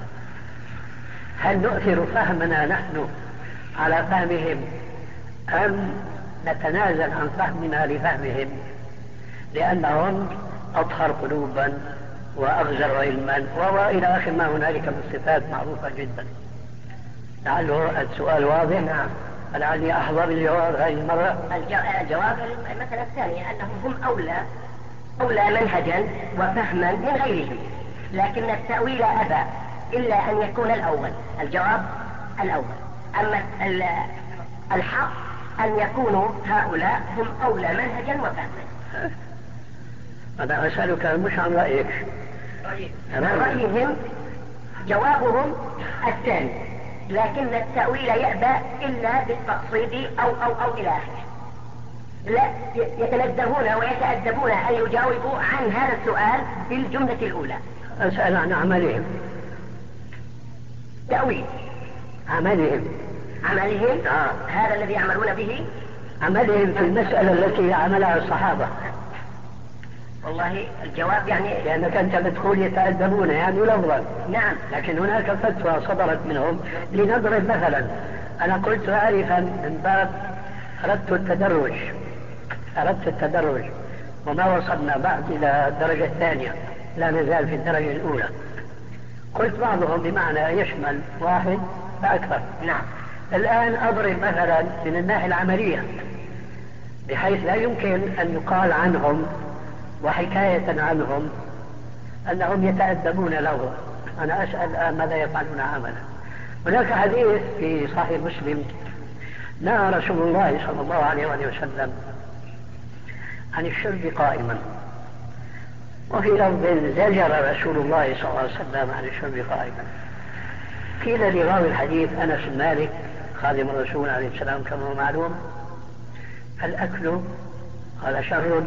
هل نؤثر فهمنا نحن على فهمهم أم نتنازل عن فهمنا لفهمهم لأنهم أطهر قلوبا وأغزر علما وإلى آخر ما هنالك من صفات معروفة جدا؟ لعله السؤال واضح. نعم. لعلي أحضر الجواب هذه المرة. الجواب المسألة الثانية أنهم هم أولى منهجا وفهما من غيرهم، لكن التأويل أبى إلا أن يكون الأول. الجواب الأول. أما الحق أن يكونوا هؤلاء هم أولى منهجا وفهما. أنا أسألك مش عن رأيك. رأيهم جوابهم الثاني، لكن التأويل يأبى إلا بالتقصيد أو إلى آخره. لا يتنزهون ويتأدبون أن يجاوبوا عن هذا السؤال بالجملة الأولى. أسأل عن عملهم. تأويل عملهم. هذا الذي يعملون به، عملهم في المسألة التي عملها الصحابة. والله الجواب يعني لأنك أنت بتقول يتأدبون يعني لفظا. نعم. لكن هناك فتوى صدرت منهم. لنضرب مثلا، أنا قلت عارفا من باب أردت التدرج وما وصلنا بعد إلى الدرجة الثانية، لا نزال في الدرجة الأولى. قلت بعضهم بمعنى يشمل واحد فأكثر. نعم. الآن أضرب مثلا من الناحية العملية بحيث لا يمكن أن يقال عنهم وحكاية عنهم أنهم يتأدبون له. أنا أسأل الآن ماذا يفعلون عملا. هناك حديث في صحيح مسلم نهى رسول الله صلى الله عليه وسلم عن الشرب قائما، وفي لفظ زجر رسول الله صلى الله عليه وسلم عن الشرب قائما. قيل لراوي الحديث أنس بن مالك خادم الرسول عليه السلام كما هو معلوم: الأكل؟ قال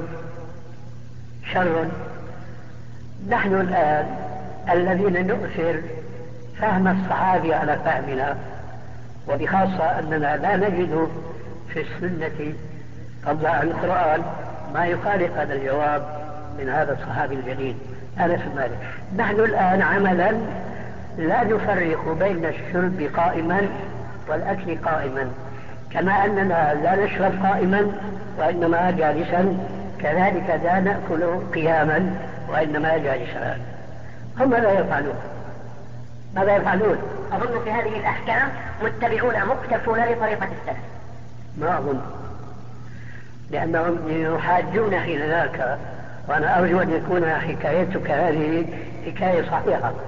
شر. نحن الآن الذين نؤثر فهم الصحابة على فهمنا، وبخاصة أننا لا نجد في السنة قبل القرآن ما يخالف هذا الجواب من هذا الصحابي الجليل أنس بن مالك. نحن الآن عملا لا نفرق بين الشرب قائما والأكل قائما، كما أننا لا نشرب قائما وإنما جالسا، كذلك لا نأكل قياما وإنما جالسا. هم ماذا يفعلون؟ أظن في هذه الأحكام متبعون مقتفون لطريقة السلف. ما أظن، لأنهم يحاجون حين ذاك، وأنا أرجو أن يكون حكايتك هذه حكاية صحيحة،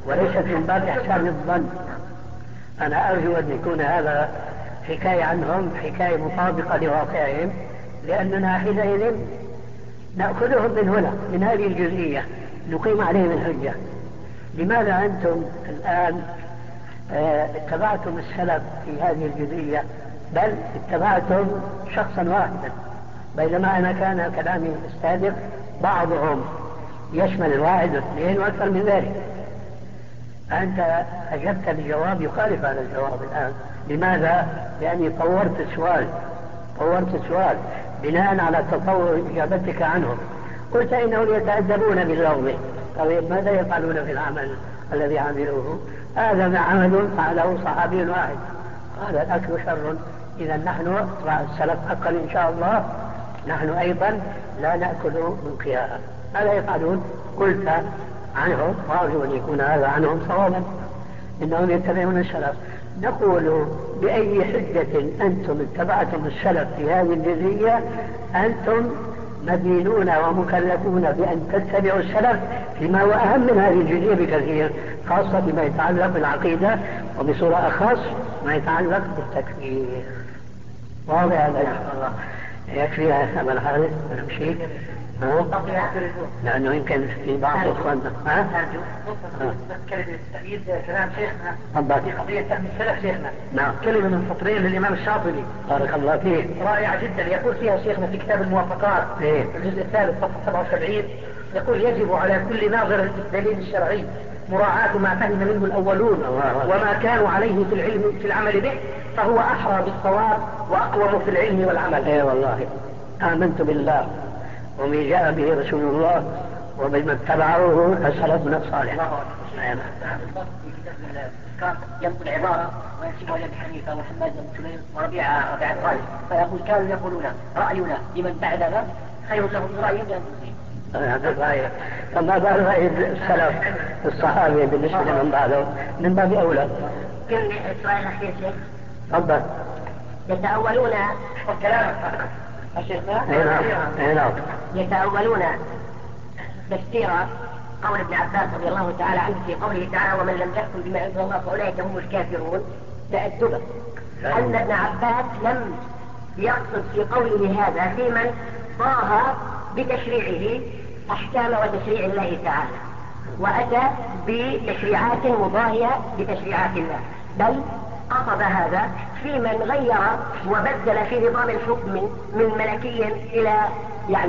وليست من باب إحسان الظن. أنا أرجو أن يكون هذا حكاية عنهم، حكاية مطابقة لواقعهم، لأننا حينئذ نأخذهم من هنا، من هذه الجزئية، نقيم عليهم الحجة. لماذا أنتم الآن اتبعتم السلف في هذه الجزئية، بل اتبعتم شخصا واحدا، بينما أنا كان كلامي السابق بعضهم يشمل الواحد واثنين وأكثر من ذلك. أنت أجبت بجواب يخالف هذا الجواب الآن. لماذا؟ لأني طورت السؤال بناء على تطور إجابتك عنهم. قلت إنهم يتأدبون باللفظ. طيب ماذا يفعلون في العمل الذي عملوه؟ هذا ما عمل فعله صحابي واحد، قال الأكل شر. إذا نحن مع السلف حقا إن شاء الله، نحن أيضا لا نأكل من قياها. ماذا يفعلون؟ قلت عنهم، وأرجو أن يكون هذا عنهم صوابا، إنهم يتبعون السلف. نقول بأي حجة أنتم اتبعتم السلف في هذه الجزئية؟ أنتم مدينون ومكلفون بأن تتبعوا السلف فيما هو أهم من هذه الجزئية بكثير، خاصة بما يتعلق بالعقيدة، وبصورة أخص ما يتعلق بالتكفير. واضح هذا إن شاء الله. يكفي يا أبا الحارث نمشي، لأنه يمكن في بعض إخواننا كلمة التأييد كلام شيخنا في قضية فهم السلف. شيخنا نعم، كلمة من سطرين للإمام الشاطبي بارك الله فيه، رائعة جدا، يقول فيها شيخنا في كتاب الموافقات الجزء الثالث صفحة 77، يقول يجب على كل ناظر للدليل الشرعي مراعاة ما فهم منه الأولون وما كانوا عليه في العلم في العمل به، فهو أحرى بالصواب وأقوم في العلم والعمل. اي والله آمنت بالله وما جاء به رسول الله وبما اتبعوه سلفنا الصالح. ينقل عبارة وينسبها إلى ابي حنيفة وحماد بن سليم وربيعة الرازي، فيقول كانوا يقولون رأينا لمن بعدنا خير له من رأيهم لأنفسهم. فما بال رأي السلف الصحابة بالنسبة لمن بعدهم من باب أولى. كلمة سؤال أخير شيخ. تفضل. يتأولون كلامك يتأولون تفسير قول ابن عباس رضي الله تعالى عنه في قوله تعالى ومن لم يحكم بما أنزل الله فأولئك هم الكافرون تأدبا، أن ابن عباس لم يقصد في قوله هذا في من ضاها بتشريعه أحكام وتشريع الله تعالى وأتى بتشريعات مضاهية بتشريعات الله، بل قصد هذا في من غير وبدل في نظام الحكم من ملكي إلى يعني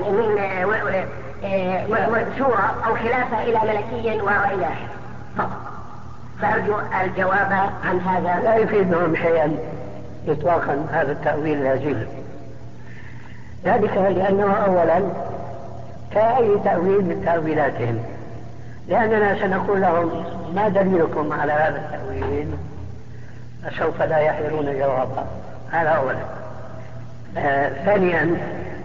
من شورى أو خلافة إلى ملكي وإلى فقط. فأرجو الجواب عن هذا. لا يفيدهم شيئا إطلاقا هذا التأويل الهزيل، ذلك لأنه أولا كأي تأويل من تأويلاتهم، لأننا سنقول لهم ما دليلكم على هذا التأويل، سوف لا يحضرون جوابا. هذا أولا. ثانيا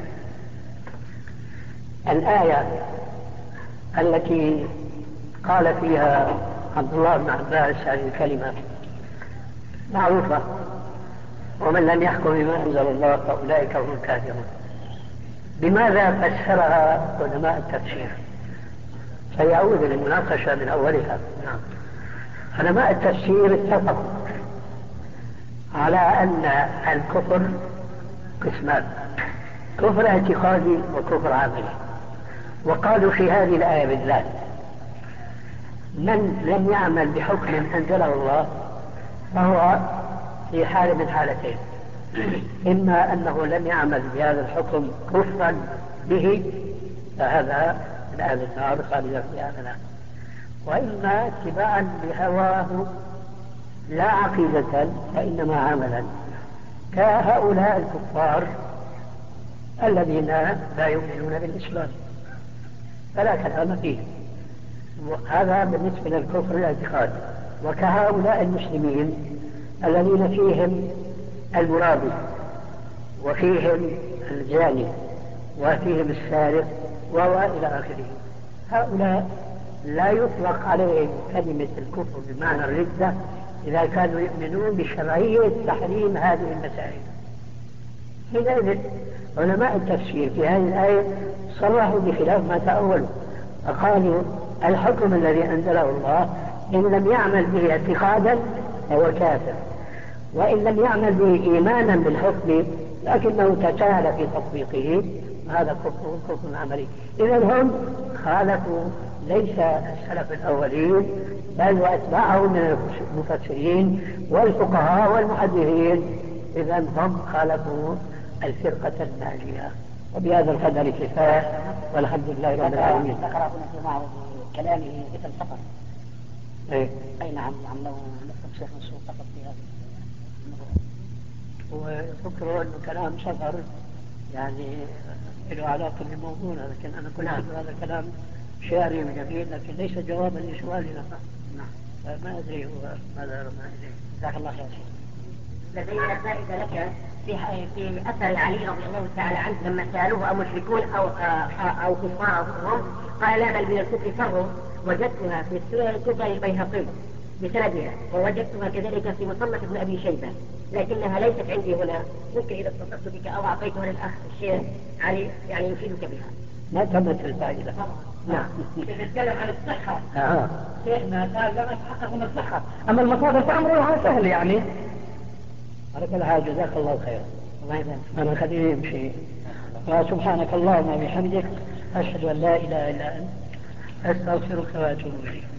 الآية التي قال فيها عبد الله بن عباس هذه الكلمة معروفة، ومن لم يحكم بما أنزل الله فأولئك هم الكافرون. بماذا فسرها علماء التفسير؟ سيعود المناقشة من أولها. علماء التفسير اتفقوا على أن الكفر قسمان، كفر اعتقادي وكفر عملي. وقالوا في هذه الآية بالذات من لم يعمل بحكم أنزله الله فهو في حال من حالتين: إما أنه لم يعمل بهذا الحكم كفرا به فهذا من أهل النار خالدا فيها أبدا، وإما اتباعا لهواه لا عقيدة فإنما عملا، كهؤلاء الكفار الذين لا يؤمنون بالإسلام فلا كلام فيه. هذا بالنسبة للكفر الاعتقادي. وكهؤلاء المسلمين الذين فيهم المرابي وفيهم الجاني وفيهم السارق إلى آخره، هؤلاء لا يطلق عليهم كلمة الكفر بمعنى الردة إذا كانوا يؤمنون بشرعية تحريم هذه المسائل. حينئذ علماء التفسير في هذه الآية صرحوا بخلاف ما تأولوا، فقالوا الحكم الذي أنزله الله إن لم يعمل به اعتقادا فهو كافر، وإن لم يعمل به إيمانا بالحكم لكنه تساهل في تطبيقه هذا كفر عملي. إذا هم خالفوا ليس السلف الأولين بل وأتباعهم من المفسرين والفقهاء والمحدثين، إذا هم خالفوا الفرقة الناجية. وبهذا القدر كفاية والحمد لله رب العالمين. ذكر ابن في معرض كلامه مثل سقط. أي نعم لو نفهم شيخ منصور سقط في هذا وفكروا أنه كلام سفر يعني له علاقة بالموضوع، لكن أنا كنت أقول هذا كلام شعري وجميل لكن ليس جوابا لسؤالنا. ما أدري هو ماذا رمى إليه. جزاك الله خير. لدينا فائدة لك في أثر علي رضي الله تعالى عنه لما سألوه أمشركون أو كفار هم قال لا، بل من الكفر فروا. وجدتها في السنن الكبرى للبيهقي بسندها، ووجدتها كذلك في مصنف ابن أبي شيبة، لكنها ليست عندي هنا. ممكن إذا اتصلت بك أو أعطيتها للأخ الشيخ علي يعني يفيدك بها. ما تمت الفائدة. نعم. نتكلم عن الصحة. شيخنا قال لا نتحقق من الصحة، أما المصادر فأمرها سهل يعني. على كل حال جزاك الله خير. أنا خليه يمشي. سبحانك اللهم وبحمدك أشهد أن لا إله إلا أنت أستغفرك وأتوب إليك.